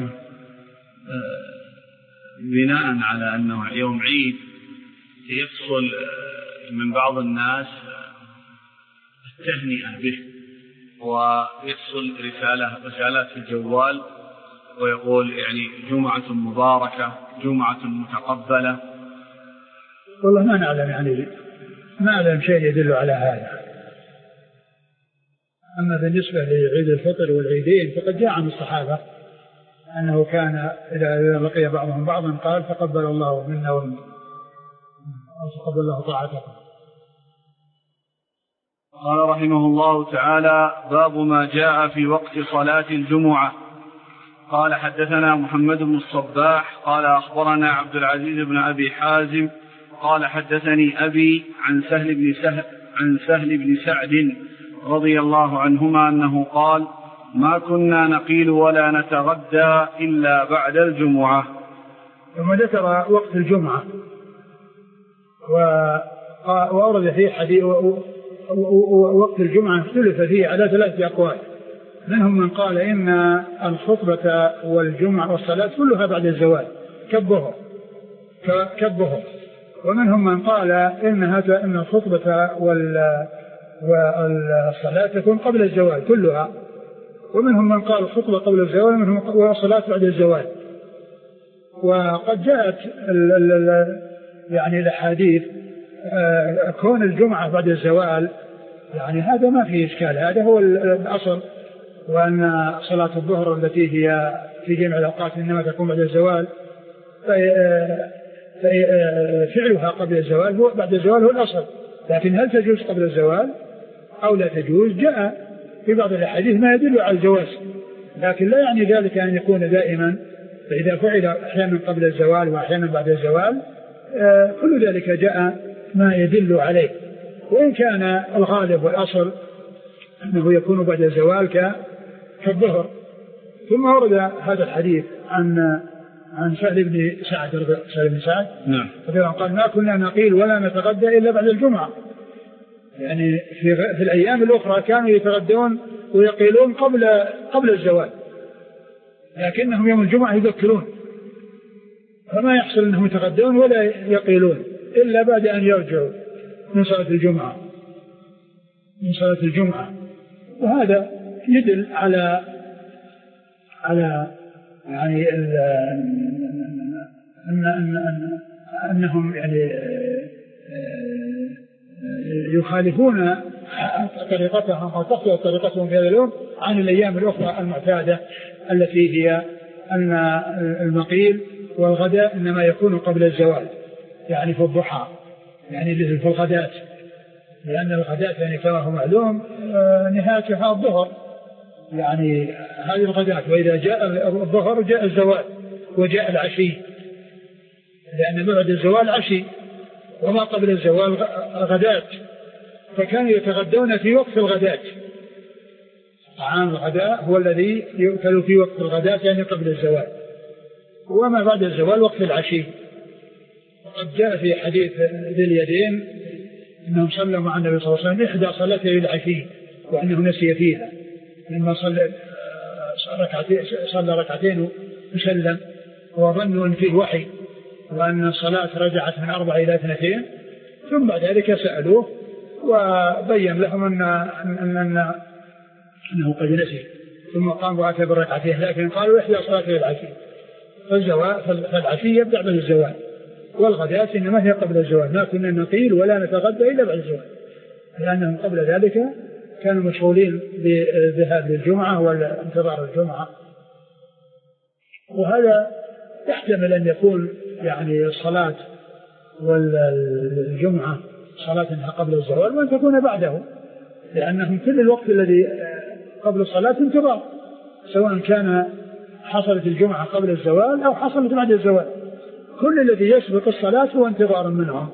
بناء على أنه يوم عيد يفصل من بعض الناس التهنئة به ويفصل رسالات في الجوال ويقول يعني جمعة مباركة جمعة متقبلة. والله ما نعلم يعني ما نعلم شيء يدل على هذا. أما بالنسبة لعيد الفطر والعيدين فقد جاء عن الصحابة أنه كان إذا لقي بعضهم بعضا قال تقبل الله منا ومنكم وتقبل الله طاعتكم. قال رحمه الله تعالى باب ما جاء في وقت صلاة الجمعة. قال حدثنا محمد بن الصباح قال أخبرنا عبد العزيز بن أبي حازم قال حدثني أبي عن سهل بن سعد رضي الله عنهما أنه قال ما كنا نقيل ولا نتغدى إلا بعد الجمعة. ثم ذكر وقت الجمعة وأورد فيه حديث وقت الجمعة اختلف فيه على 3 أقوال. منهم من قال إن الخطبة والجمعة والصلاة كلها بعد الزوال كالظهر. ومنهم من قال إن الخطبة والصلاة تكون قبل الزوال كلها. ومنهم من قال الخطبة قبل الزوال ومنهم والصلاة بعد الزوال. وقد جاءت يعني الأحاديث كون الجمعة بعد الزوال يعني هذا ما فيه إشكال، هذا هو الأصل. وأن صلاة الظهر التي هي في جميع الأوقات إنما تكون بعد الزوال فعلها قبل الزوال هو بعد الزوال هو الأصل. لكن هل تجوز قبل الزوال أو لا تجوز؟ جاء في بعض الأحاديث ما يدل على الجواز، لكن لا يعني ذلك أن يكون دائما. فإذا فعل أحيانا قبل الزوال وأحيانا بعد الزوال كل ذلك جاء ما يدل عليه. وإن كان الغالب والأصل أنه يكون بعد الزوال كالظهر. ثم ورد هذا الحديث عن سهل بن سعد نعم قال ما كنا نقيل ولا نتغدى إلا بعد الجمعة. يعني في الأيام الأخرى كانوا يتغدون ويقيلون قبل الزوال، لكنهم يوم الجمعة يذكرون، فما يحصل أنهم يتغدون ولا يقيلون إلا بعد أن يرجعوا من صلاة الجمعة. وهذا يدل على يعني أنهم يعني يخالفون طريقتهم أو تخطئ طريقتهم في هذا اليوم عن الأيام الأخرى المعتادة التي هي أن المقيل والغداء إنما يكون قبل الزوال، يعني في الضحى، يعني في الغداء، لأن الغداء يعني كما هو معلوم نهايتها الظهر، يعني هذه الغداء. وإذا جاء الظهر جاء الزوال وجاء العشي، لأن بعد الزوال عشي وما قبل الزوال غداء، فكانوا يتغدون في وقت الغداء. طعام الغداء هو الذي يؤكل في وقت الغداء يعني قبل الزوال، وما بعد الزوال وقت العشي. وقد جاء في حديث ذي اليدين أنهم صلوا مع النبي صلى الله عليه وسلم إحدى صلاتي العشي وأنه نسي فيها، لما صلى ركعتين وسلم وظنوا أن فيه وحي وأن الصلاة رجعت من 4 إلى 2، ثم بعد ذلك سألوه وبين لهم أنه قد نسي، ثم قام وأتى بالركعتين، لكن قالوا إحدى صلاتي العشي. فالعشي يبدأ بعد الزوال، والغداء إنما هي قبل الزوال. ما كنا نقيل ولا نتغدى إلا بعد الزوال، لأنهم قبل ذلك كانوا مشغولين بالذهاب للجمعة والانتظار الجمعة. وهذا يحتمل أن يكون يعني الصلاة والجمعة صلاتها قبل الزوال وأن تكون بعده، لأنهم كل الوقت الذي قبل الصلاة انتظار، سواء كان حصلت الجمعة قبل الزوال أو حصلت بعد الزوال، كل الذي يسبق الصلاة هو انتظار منهم.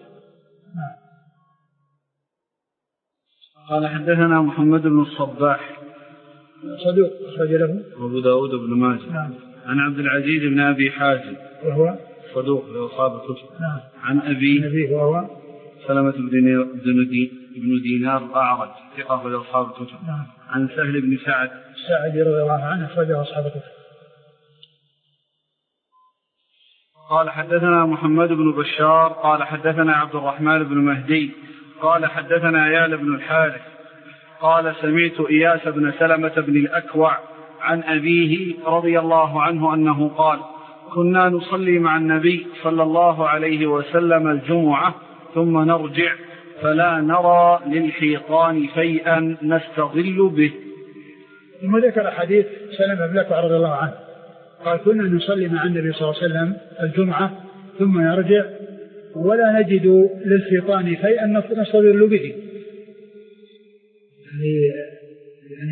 قال حدثنا محمد بن الصباح صدوق أخرج له أبو داود بن ماجه. نعم. عن عبد العزيز بن أبي حازم وهو صدوق لأصحاب الكتب. نعم. عن أبيه وهو سلمة بن دينار الأعرج ثقة لأصحاب الكتب. نعم. عن سهل بن سعد رضي الله عنه أخرجه أصحاب الكتب. قال حدثنا محمد بن بشار قال حدثنا عبد الرحمن بن مهدي قال حدثنا عيال بن الحارث قال سمعت إياس بن سلمة بن الأكوع عن أبيه رضي الله عنه أنه قال كنا نصلي مع النبي صلى الله عليه وسلم الجمعة ثم نرجع فلا نرى للحيطان فيئا نستظل به. ثم ذكر حديث سلمة بن الأكوع رضي الله عنه قال كنا نصلي مع النبي صلى الله عليه وسلم الجمعة ثم نرجع ولا نجد للحيطان فيئا نستظل به، يعني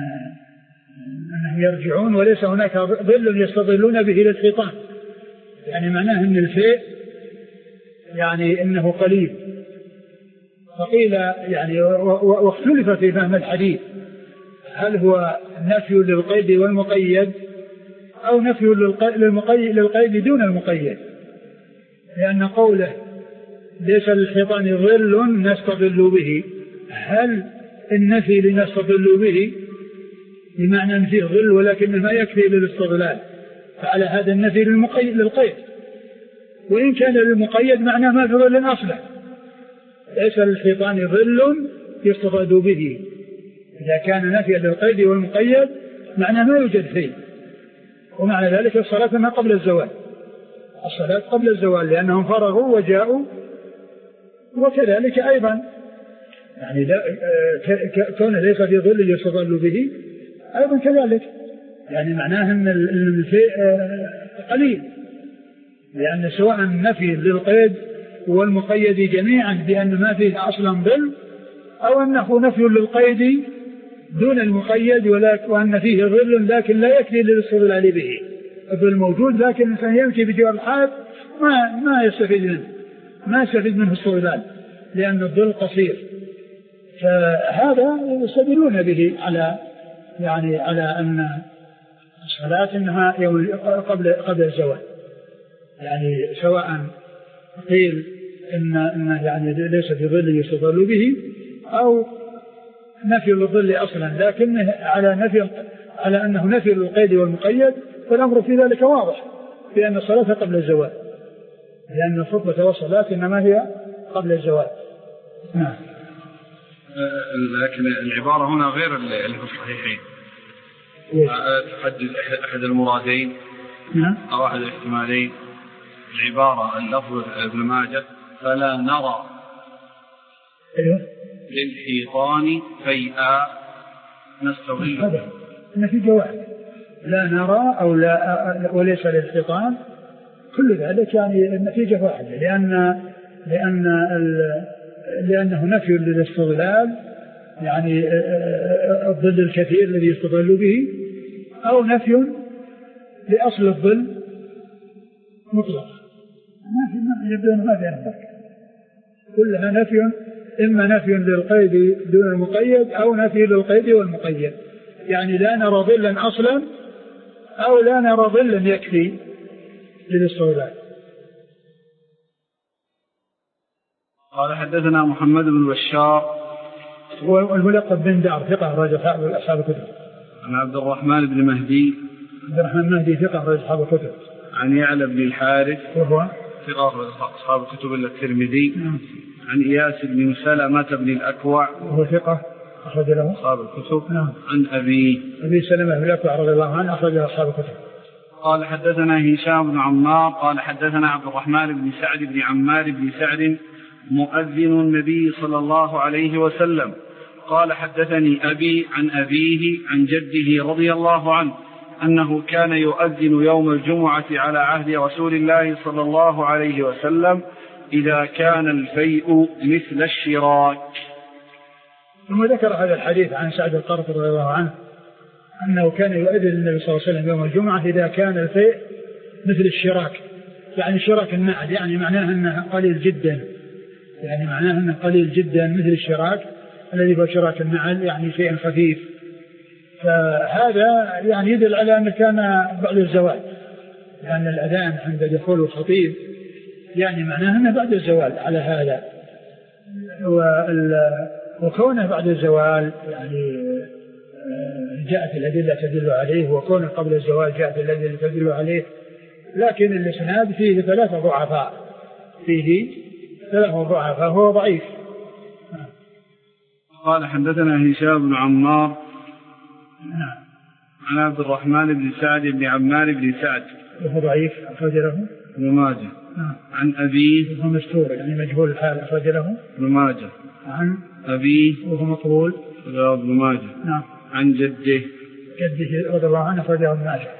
أنهم يرجعون وليس هناك ظل يستظلون به للحيطان، يعني معناه أن الفيء يعني أنه قليل. فقيل يعني واختلف في فهم الحديث هل هو نفي للقيد والمقيد أو نفي للقيد دون المقيد، لأن قوله ليس للحيطان ظل نستظل به، هل النفي لنستظل به بمعنى أن فيه ظل ولكن ما يكفي للاستظلال، فعلى هذا النفي للقيد، وإن كان للمقيد معناه ما في ظل أصلا، ليس للحيطان ظل يستظل به. إذا كان نفي للقيد والمقيد معناه ما يوجد فيه، ومعنى ذلك الصلاة ما قبل الزوال، الصلاة قبل الزوال لأنهم فرغوا وجاءوا. وكذلك أيضا يعني كونه ليس في ظل يستظل به أيضا كذلك، يعني معناه أن الفيء قليل، لأن سواء نفي للقيد والمقيد جميعا بأن ما فيه أصلا ظل، أو أنه نفي للقيد دون المقيد وأن فيه ظل لكن لا يكفي للاستظلال به، الظل موجود لكن الإنسان يمشي بجوار الحائط ما يستفيد منه الاستظلال لأن الظل قصير. فهذا يستدلون به على أن الصلاة إنها يوم قبل الزوال، يعني سواء قيل إن يعني ليس في ظل يستظل به أو نفي للظل أصلا لكنه على أنه نفي للقيد والمقيد، فالأمر في ذلك واضح بأن الصلاة قبل الزوال، لأن الخطبة والصلاة إنما هي قبل الزوال. نعم. لكن العبارة هنا غير اللي في الصحيحين، تحدد أحد المرادين أو أحد الاحتمالين. العبارة اللفظ ابن ماجه فلا نرى للحيطان فيئا نستظل، هذا نتيجة واحدة، لا نرى أو لا وليس للحيطان، كل ذلك يعني النتيجة واحدة، لأنه نفي للاستظلال يعني الظل الكثير الذي يستظل به، أو نفي لأصل الظل مطلق، ما في أنفك، كلها نفي، إما نفي للقيد دون المقيد أو نفي للقيد والمقيد، يعني لا نرى ظلا أصلا أو لا نرى ظلا يكفي للاستظلال. قال حدثنا محمد بن بشار والملقب بن دار ثقة رجل أصحاب الكتب. عن عبد الرحمن بن مهدي ثقة رجل أصحاب الكتب. عن يعلى بن الحارث وهو ثقة أصحاب الكتب إلا الترمذي. عن إياس بن سلمة بن الأكوع وهو ثقة أخرج له أصحاب الكتب. عن أبي سلمة بن الأكوع رضي الله عنه أخرج له أصحاب الكتب. قال حدثنا هشام بن عمار قال حدثنا عبد الرحمن بن سعد بن عمار بن سعد مؤذن النبي صلى الله عليه وسلم قال حدثني أبي عن أبيه عن جده رضي الله عنه أنه كان يؤذن يوم الجمعة على عهد رسول الله صلى الله عليه وسلم إذا كان الفيء مثل الشراك. ثم ذكر هذا الحديث عن سعد القرط رضي الله عنه أنه كان يؤذن النبي صلى الله عليه وسلم يوم الجمعة إذا كان الفيء مثل الشراك، يعني شراك النعل، يعني معناه أنه قليل جدا، يعني معناه أنه قليل جدا مثل الشراك الذي هو شراك النعل، يعني شيء خفيف. فهذا يعني يدل على أنه كان بعد الزوال، لأن الأذان عند دخول الخطيب يعني معناه أنه بعد الزوال على هذا. وكونه بعد الزوال يعني جاءت الأدلة تدل عليه، وكونه قبل الزوال جاءت الأدلة تدل عليه، لكن الإسناد فيه ثلاثة ضعفاء، هو ضعيف. قال حدثنا هشام بن عمار عن عبد الرحمن بن سعد بن عمار بن سعد وهو ضعيف أخرج له ابن ماجه. عن أبيه وهو مستور يعني مجهول الحال أخرج له ابن ماجه. عن أبيه وهو مقبول ابن ماجه. نعم. عن جده رضي الله عنه أخرجه ابن ماجه.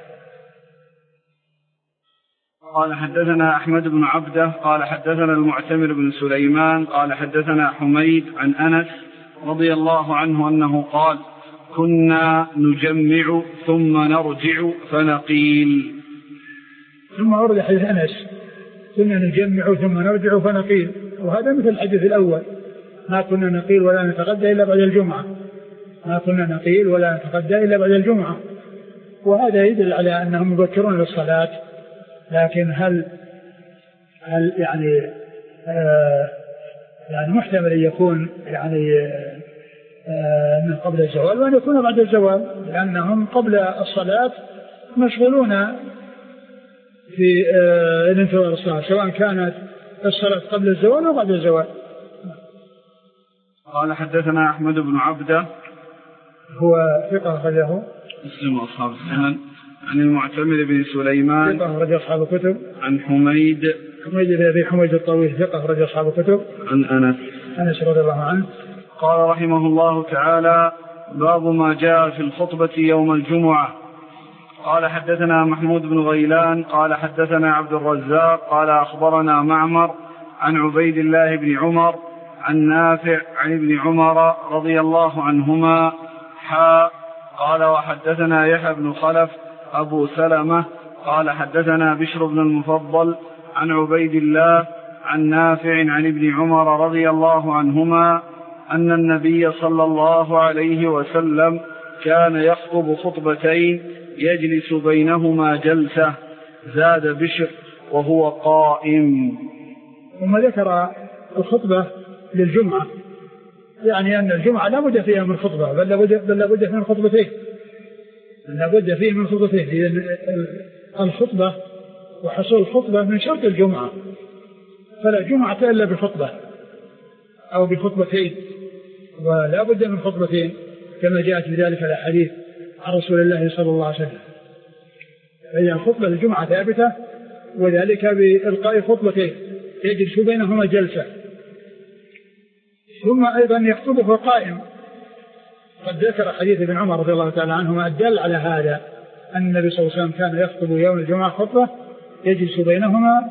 قال حدثنا أحمد بن عبده قال حدثنا المعتمر بن سليمان قال حدثنا حميد عن أنس رضي الله عنه أنه قال كنا نجمع ثم نرجع فنقيل. ثم ورد حديث أنس كنا نجمع ثم نرجع فنقيل، وهذا مثل الحديث الأول، ما كنا نقيل ولا نتغدى إلا بعد الجمعة، ما كنا نقيل ولا نتغدى إلا بعد الجمعة. وهذا يدل على أنهم يبكرون للصلاة، لكن هل يعني يعني محتمل أن يكون يعني من قبل الزوال وأن يكون بعد الزوال، لأنهم قبل الصلاة مشغولون في الانتظار الصلاة، سواء كانت الصلاة قبل الزوال أو بعد الزوال. قال حدثنا أحمد بن عبده هو ثقة أخرجه مسلم وأصحاب السنن. عن المعتمر بن سليمان ثقة أخرج أصحاب الكتب. عن حميد بن أبي حميد الطويل ثقة أخرج أصحاب الكتب. عن أنس رضي الله عنه قال رحمه الله تعالى باب ما جاء في الخطبة يوم الجمعة. قال حدثنا محمود بن غيلان قال حدثنا عبد الرزاق قال أخبرنا معمر عن عبيد الله بن عمر عن نافع عن ابن عمر رضي الله عنهما قال وحدثنا يحيى بن خلف أبو سلمة قال حدثنا بشر بن المفضل عن عبيد الله عن نافع عن ابن عمر رضي الله عنهما أن النبي صلى الله عليه وسلم كان يخطب خطبتين يجلس بينهما جلسة زاد بشر وهو قائم. ثم ذكر الخطبة للجمعة، يعني أن الجمعة لا بد فيها من خطبة، بل لا بد من خطبتين، لأن الخطبة وحصول الخطبة من شرط الجمعة، فلا جمعة إلا بخطبة أو بخطبتين، ولا بد من خطبتين كما جاءت بذلك الأحاديث عن رسول الله صلى الله عليه وسلم. فهي الخطبة للجمعة ثابتة، وذلك بإلقاء خطبتين يجلس بينهما جلسة، ثم أيضا يخطبه قائم. قد ذكر حديث ابن عمر رضي الله تعالى عنهما الدل على هذا، أن النبي صلى الله عليه وسلم كان يخطب يوم الجمعة خطبة يجلس بينهما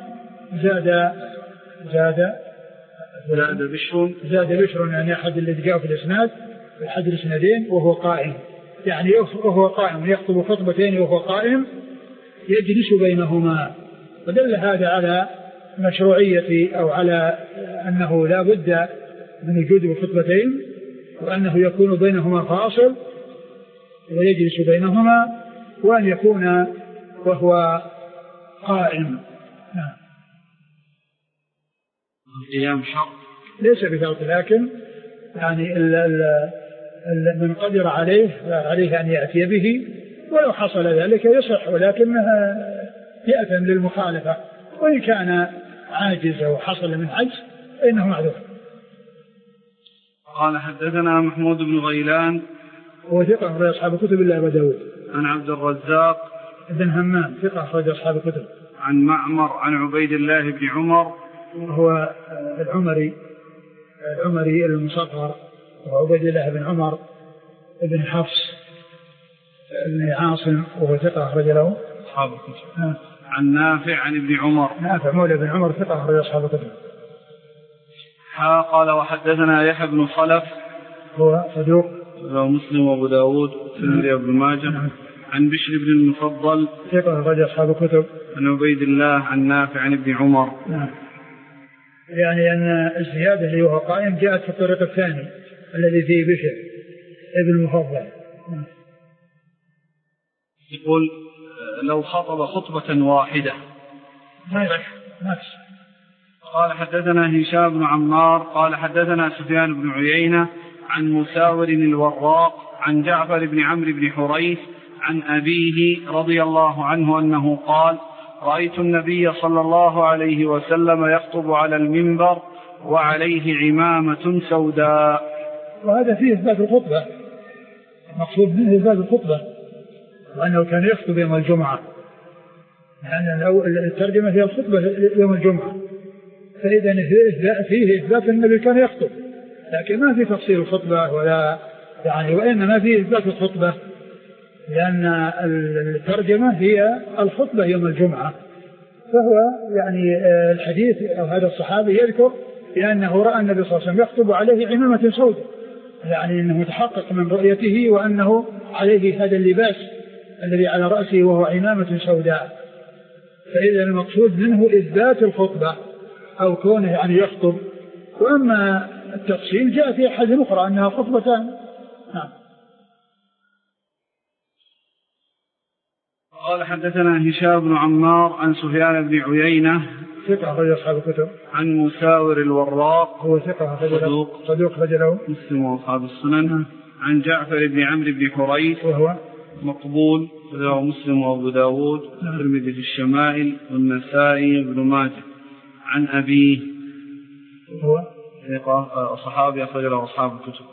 زاد بشر يعني أحد الذي جاء في الإسناد أحد الإسنادين وهو قائم، يعني وهو قائم يخطب خطبتين وهو قائم يجلس بينهما. ودل هذا على مشروعية أو على أنه لا بد من وجود الخطبتين، وأنه يكون بينهما فاصل ويجلس بينهما، وأن يكون وهو قائم. القيام شرط ليس بشرط، لكن يعني من قدر عليه أن يأتي به، ولو حصل ذلك يصح، ولكنها يأثم للمخالفة، وإن كان عاجز أو حصل من عجز فإنه معذور. قال حدثنا محمود بن غيلان هو ثقة أخرج أصحاب الكتب إلا أبا داود. عن عبد الرزاق بن همام ثقة أخرج أصحاب الكتب. عن معمر عن عبيد الله بن عمر هو العمري المصغر، وعبيد الله بن عمر بن حفص بن عاصم وهو ثقة أخرج له أصحاب الكتب. عن نافع عن ابن عمر نافع مولى بن عمر ثقة أخرج أصحاب الكتب. قال وحدثنا يحيى بن خلف هو صدوق رواه مسلم وأبو داود والترمذي وابن ماجه. عن بشر بن المفضل ثقة أخرج أصحاب الكتب. عن عبيد الله عن نافع عن ابن عمر. يعني أن الزيادة اللي هو قائم جاءت في الطريق الثاني الذي فيه بشر ابن المفضل. يقول لو خطب خطبة واحدة ما يصح. قال حدثنا هشام بن عمار قال حدثنا سفيان بن عيينة عن مساور الوراق عن جعفر بن عمرو بن حريث عن أبيه رضي الله عنه أنه قال رأيت النبي صلى الله عليه وسلم يخطب على المنبر وعليه عمامة سوداء. وهذا فيه إثبات الخطبة، مقصود منه إثبات الخطبة، وأنه كان يخطب يوم الجمعة، يعني الترجمة هي الخطبة يوم الجمعة، فإذا فيه إثبات النبي كان يخطب، لكن ما في تفصيل الخطبة ولا يعني، وإنما فيه إثبات الخطبة، لأن الترجمة هي الخطبة يوم الجمعة. فهو يعني الحديث أو هذا الصحابي يذكر لأنه رأى النبي صلى الله عليه وسلم يخطب عليه عمامة سوداء، يعني أنه متحقق من رؤيته وأنه عليه هذا اللباس الذي على رأسه وهو عمامة سوداء. فإذا المقصود منه إثبات الخطبة أو كونه يعني يخطب، وأما التفصيل جاء في أحد أخرى أنها خطبتان. نعم. قال حدثنا هشام بن عمار عن سفيان بن عيينة ثقة أخرج أصحاب الكتب. عن مساور الوراق هو ثقة صدوق رجله مسلم وأصحاب السنن. عن جعفر بن عمرو بن حريث وهو مقبول رواه مسلم وأبو داود والترمذي في الشمائل والنسائي وابن ماجه. عن أبيه هو ثقة صحابي أخرج له أصحاب الكتب.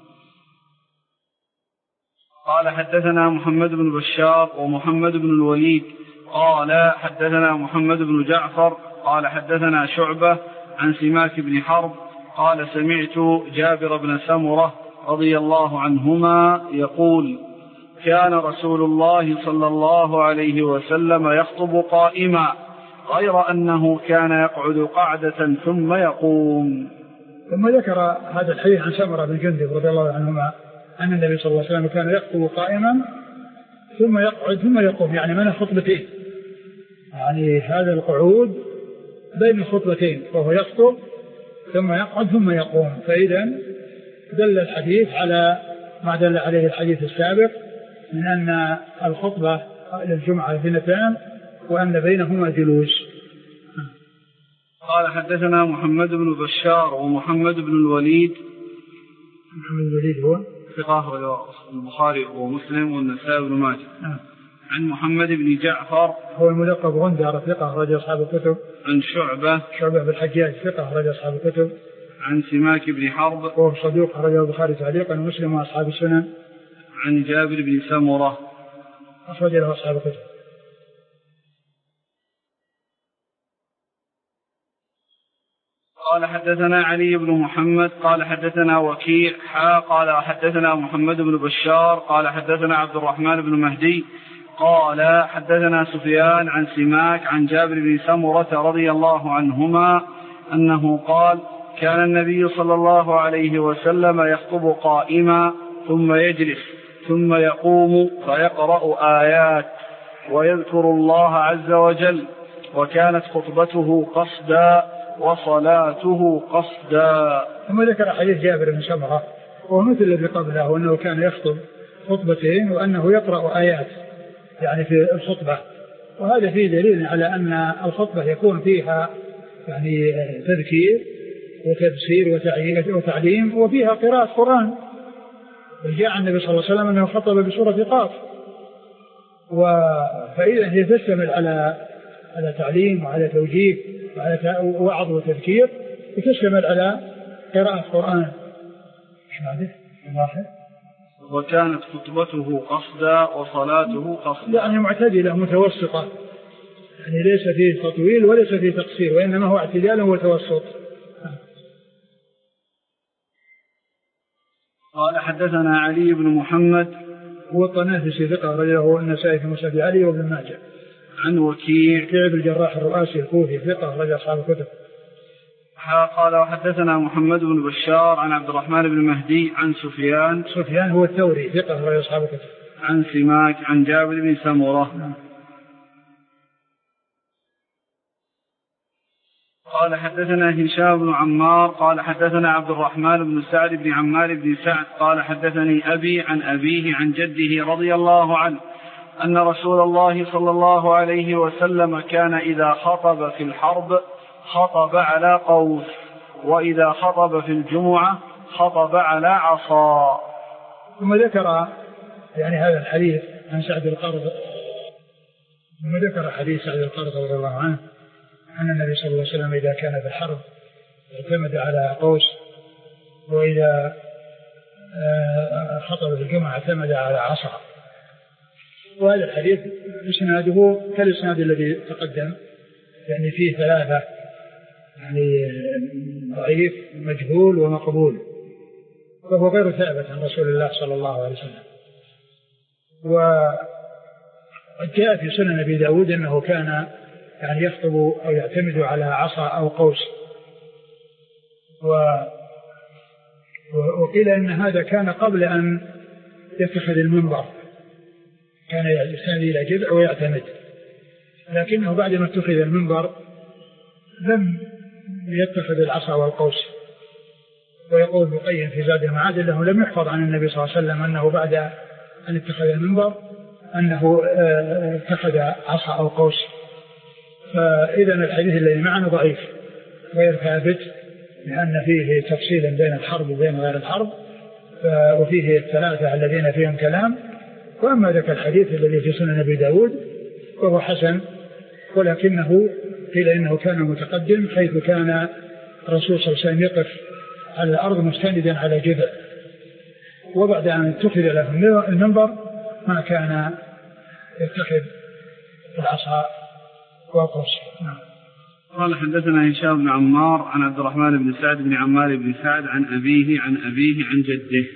قال حدثنا محمد بن بشار ومحمد بن الوليد قال حدثنا محمد بن جعفر قال حدثنا شعبة عن سماك بن حرب قال سمعت جابر بن سمرة رضي الله عنهما يقول كان رسول الله صلى الله عليه وسلم يخطب قائما غير أنه كان يقعد قعدة ثم يقوم. ثم ذكر هذا الحديث عن سمرة بن جندب رضي الله عنهما أن النبي صلى الله عليه وسلم كان يخطب قائما ثم يقعد ثم يقوم، يعني من خطبتين، يعني هذا القعود بين الخطبتين، وهو يخطب ثم يقعد ثم يقوم. فإذا دل الحديث على ما دل عليه الحديث السابق من أن الخطبة للجمعة اثنتان وأن بينهما جلوس. قال حدثنا محمد بن بشار ومحمد بن الوليد. محمد بن الوليد هو ثقة البخاري ومسلم والنسائي وابن ماجه. عن محمد بن جعفر هو الملقب غندر ثقة أخرج أصحاب الكتب. عن شعبة بالحجاج ثقة أخرج أصحاب الكتب. عن سماك بن حرب وهو صدوق أخرجه البخاري تعليقا ومسلم وأصحاب السنن. عن جابر بن سمرة أخرج له أصحاب الكتب. قال حدثنا علي بن محمد قال حدثنا وكيع قال حدثنا محمد بن بشار قال حدثنا عبد الرحمن بن مهدي قال حدثنا سفيان عن سماك عن جابر بن سمرة رضي الله عنهما أنه قال كان النبي صلى الله عليه وسلم يخطب قائما ثم يجلس ثم يقوم فيقرأ آيات ويذكر الله عز وجل، وكانت خطبته قصدا وصلاته قصدا. ثم ذكر حديث جابر بن سمرة وهو مثل الذي قبله، وأنه كان يخطب خطبتين وأنه يقرأ آيات يعني في الخطبة، وهذا فيه دليل على أن الخطبة يكون فيها يعني تذكير وتبصير وتعليم وفيها قراءة قرآن. وجاء النبي صلى الله عليه وسلم أنه خطب بسورة قاف، فإذا هي تشتمل على تعليم وعلى توجيه وعلى وعظ وتذكير، وتشتمل على قراءة قرآن. وكانت خطبته قصدا وصلاته قصدا، يعني معتدلة متوسطة، يعني ليس فيه تطويل وليس فيه تقصير، وإنما هو اعتدال وتوسط. قال حدثنا علي بن محمد هو الطنافسي ثقة رجله النسائي في مسند علي وابن ماجه. عن وكيع بن الجراح الرؤاسي الكوفي ثقة رجل أصحاب الكتب. قال وحدثنا محمد بن بشار عن عبد الرحمن بن مهدي عن سفيان هو الثوري ثقة وهي أصحاب الكتب عن سماك عن جابر بن سمرة قال حدثنا هشام بن عمار قال حدثنا عبد الرحمن بن سعد بن عمار بن سعد قال حدثني أبي عن أبيه عن جده رضي الله عنه أن رسول الله صلى الله عليه وسلم كان إذا خطب في الحرب خطب على قوس وإذا خطب في الجمعة خطب على عصا. ثم ذكر يعني هذا الحديث عن سعد القرظ، ثم ذكر حديث سعد القرظ رضي الله عنه أن النبي صلى الله عليه وسلم إذا كان في الحرب اعتمد على قوس وإذا خطب في الجمعة اعتمد على عصا. وهذا الحديث إسناده كالإسناد الذي تقدم، يعني فيه ثلاثة، يعني ضعيف مجهول ومقبول، فهو غير ثابت عن رسول الله صلى الله عليه وسلم. وجاء في سنن أبي داود أنه كان يعني يخطب أو يعتمد على عصا أو قوس، وقيل أن هذا كان قبل أن يتخذ المنبر، كان يستند إلى جذع ويعتمد، لكنه بعد ما اتخذ المنبر لم يتخذ العصا والقوس. ويقول ابن القيم في زاد المعاد أنه لم يحفظ عن النبي صلى الله عليه وسلم أنه بعد أن اتخذ المنبر أنه اتخذ عصا أو قوس. فإذا الحديث الذي معنا ضعيف غير ثابت، لأن فيه تفصيلا بين الحرب وبين غير الحرب، وفيه الثلاثة الذين فيهم كلام. وأما ذاك الحديث الذي في سنن أبي داود فهو حسن، ولكنه قيل إنه كان متقدم، حيث كان الرسول صلى الله عليه وسلم يقف على الأرض مستندا على جذع، وبعد أن اتخذ له المنبر ما كان يتخذ العصا والقوس. قال حدثنا هشام بن عمار عن عبد الرحمن بن سعد بن عمار بن سعد عن أبيه عن جده.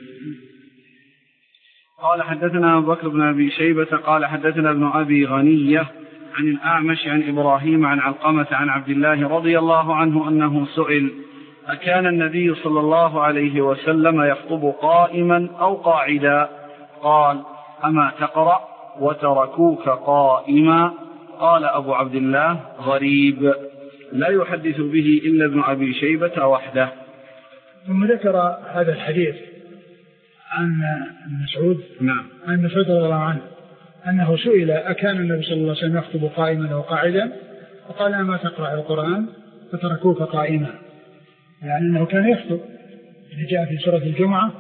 قال حدثنا أبو بكر بن أبي شيبة قال حدثنا ابن أبي غنية عن الأعمش عن إبراهيم عن علقمة عن عبد الله رضي الله عنه أنه سئل: أكان النبي صلى الله عليه وسلم يخطب قائما أو قاعدا؟ قال: أما تقرأ وتركوك قائما؟ قال أبو عبد الله: غريب لا يحدث به إلا ابن أبي شيبة وحده. ثم ذكر هذا الحديث عن مسعود، عن مسعود رضي الله عنه أنه سئل: أكان النبي صلى الله عليه وسلم يخطب قائما أو قاعدا؟ فقال: أما تقرأ القرآن فتركوك قائما، يعني أنه كان يخطب. جاء في سورة الجمعة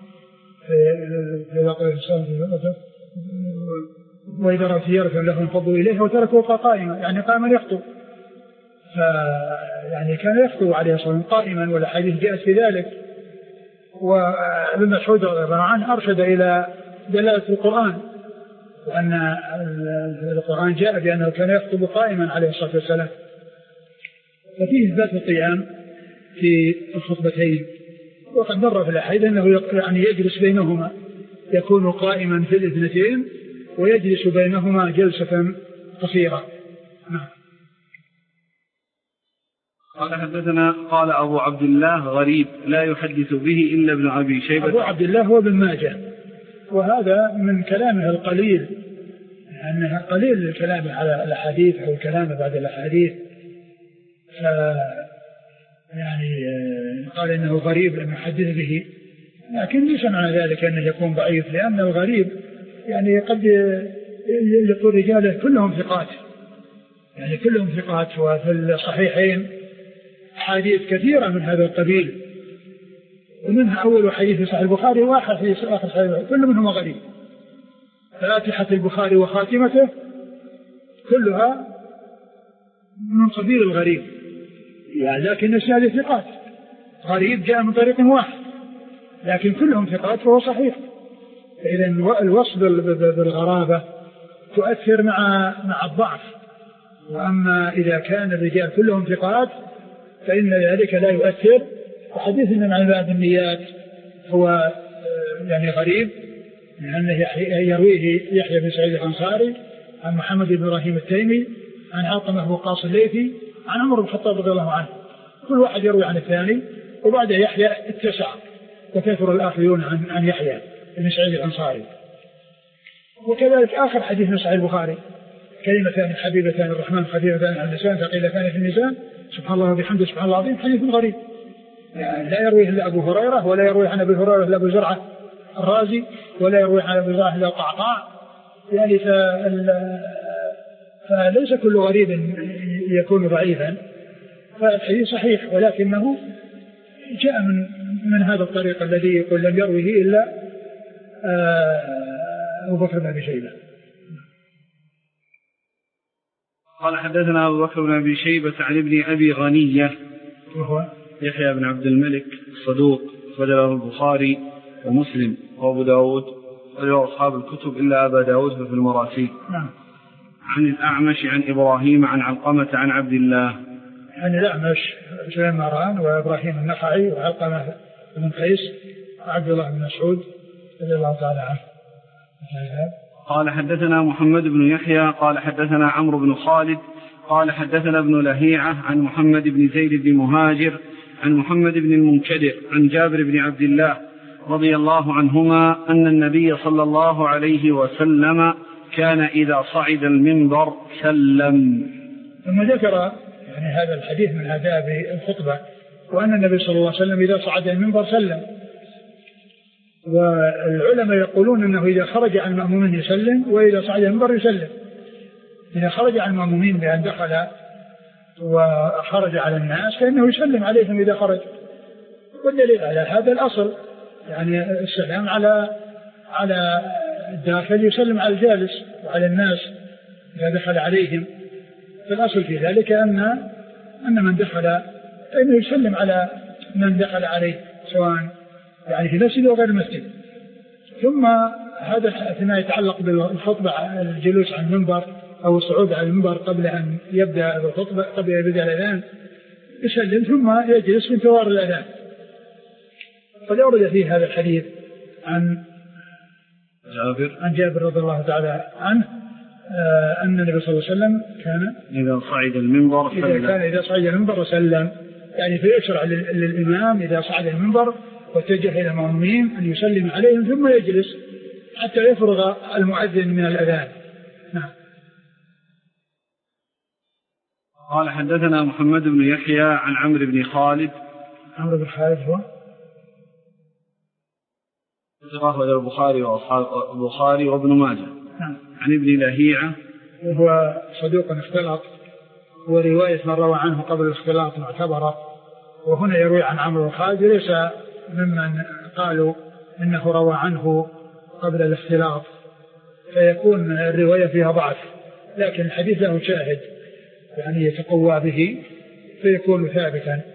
وإذا رأوا تجارة لهم انفضوا إليها وتركوك قائما، يعني قائما يخطب. يعني كان يخطب عليه الصلاة والسلام قائما، والحديث جاءت في ذلك. وابن مسعود رضي الله عنه أرشد إلى دلالة القرآن، وأن القرآن جاء بأنه كان يخطب قائما عليه الصلاة والسلام، ففيه إثبات القيام في الخطبتين. وقد مر في الأحاديث أنه يعني يجلس بينهما، يكون قائما في الاثنتين ويجلس بينهما جلسة قصيرة. قال حدثنا قال أبو عبد الله: غريب لا يحدث به إلا ابن أبي شيبة. أبو عبد الله هو ابن ماجه، وهذا من كلامه القليل، أنه قليل الكلام على الأحاديث أو الكلام بعد الأحاديث. يعني قال إنه غريب لم يحدث به، لكن ليس معنى ذلك أنه يكون ضعيف، لأن الغريب يعني قد يقول رجاله كلهم ثقات، يعني كلهم ثقات. وفي الصحيحين حديث كثيرة من هذا القبيل، ومنها أول حديث في صحيح البخاري واحد في آخر صحيح، كل منهم غريب. فاتحة البخاري وخاتمته كلها من قبيل الغريب، يعني لكن هذه ثقات. غريب جاء من طريق واحد لكن كلهم ثقات فهو صحيح. فإذا الوصف بالغرابة تؤثر مع الضعف. وأما إذا كان الرجال كلهم ثقات فإن ذلك لا يؤثر. وحديث من عن بعض النيات هو يعني غريب، لأنه يرويه يحيى بن سعيد الأنصاري عن محمد بن إبراهيم التيمي عن علقمة بن وقاص الليثي عن عمر بن الخطاب رضي الله عنه، كل واحد يروي عن الثاني، وبعد يحيى اتسع وكثر الآخرون عن يحيى بن سعيد الأنصاري. وكذلك آخر حديث من صحيح البخاري: كلمتان حبيبتان الرحمن خفيفتان على اللسان ثقيلتان في الميزان سبحان الله وبحمده سبحان الله العظيم. حديث غريب يعني لا يرويه إلا أبو هريرة، ولا يروي عن أبي هريرة إلا أبو زرعة الرازي، ولا يروي عن أبي زرعة إلا القعقاع. يعني فليس كل غريب يكون ضعيفا، فالحديث صحيح، ولكنه جاء من هذا الطريق الذي يقول لم يرويه إلا أبو بكر بن أبي شيبة. قال حدثنا أبو بكر بن أبي شيبة عن ابن أبي غنية وهو يحيى بن عبد الملك الصدوق، فجره البخاري ومسلم وأبو داود وله أصحاب الكتب إلا أبا داود في المراسيل. عن الأعمش عن إبراهيم عن علقمة عن عبد الله. عن الأعمش سليمان وإبراهيم النخعي وعلقمة بن قيس وعبد الله بن مسعود رضي الله تعالى عنه. قال حدثنا محمد بن يحيى قال حدثنا عمرو بن خالد قال حدثنا ابن لهيعة عن محمد بن زيد بن مهاجر عن محمد بن المنكدر عن جابر بن عبد الله رضي الله عنهما أن النبي صلى الله عليه وسلم كان إذا صعد المنبر سلم. ثم ذكر يعني هذا الحديث من آداب الخطبة، وأن النبي صلى الله عليه وسلم إذا صعد المنبر سلم. والعلماء يقولون أنه إذا خرج عن المأمومين يسلم، وإذا صعد المنبر يسلم. إذا خرج عن المأمومين بأن دخل وخرج على الناس فإنه يسلم عليهم إذا خرج. والدليل على هذا الأصل، يعني السلام على الداخل يسلم على الجالس وعلى الناس إذا دخل عليهم. فالأصل في ذلك أن من دخل فإنه يسلم على من دخل عليه سواء يعني في مسجد أو غير مسجد. ثم هذا فيما يتعلق بالخطبة الجلوس على المنبر أو الصعود على المنبر قبل أن يبدأ الخطبة، قبل أن يبدأ الأذان يسلم ثم يجلس في انتظار الأذان. قد أورد فيه هذا الحديث عن جابر رضي الله تعالى عنه أن النبي صلى الله عليه وسلم كان إذا صعد المنبر سلم. إذا صعد المنبر وسلم، يعني فيشرع للإمام إذا صعد المنبر واتجه إلى المأمومين أن يسلم عليهم ثم يجلس حتى يفرغ المؤذن من الأذان. نعم. قال حدثنا محمد بن يحيى عن عمرو بن خالد. عمرو بن خالد هو أخرج البخاري وأصحاب البخاري وابن ماجه. نعم. عن ابن لهيعة وهو صدوق اختلط، ورواية من روى عنه قبل الاختلاط معتبرة. وهنا يروي عن عمرو بن خالد ليس ممن قالوا إنه روى عنه قبل الاختلاط، فيكون الرواية فيها ضعف، لكن الحديث له شاهد يعني يتقوى به فيكون ثابتا.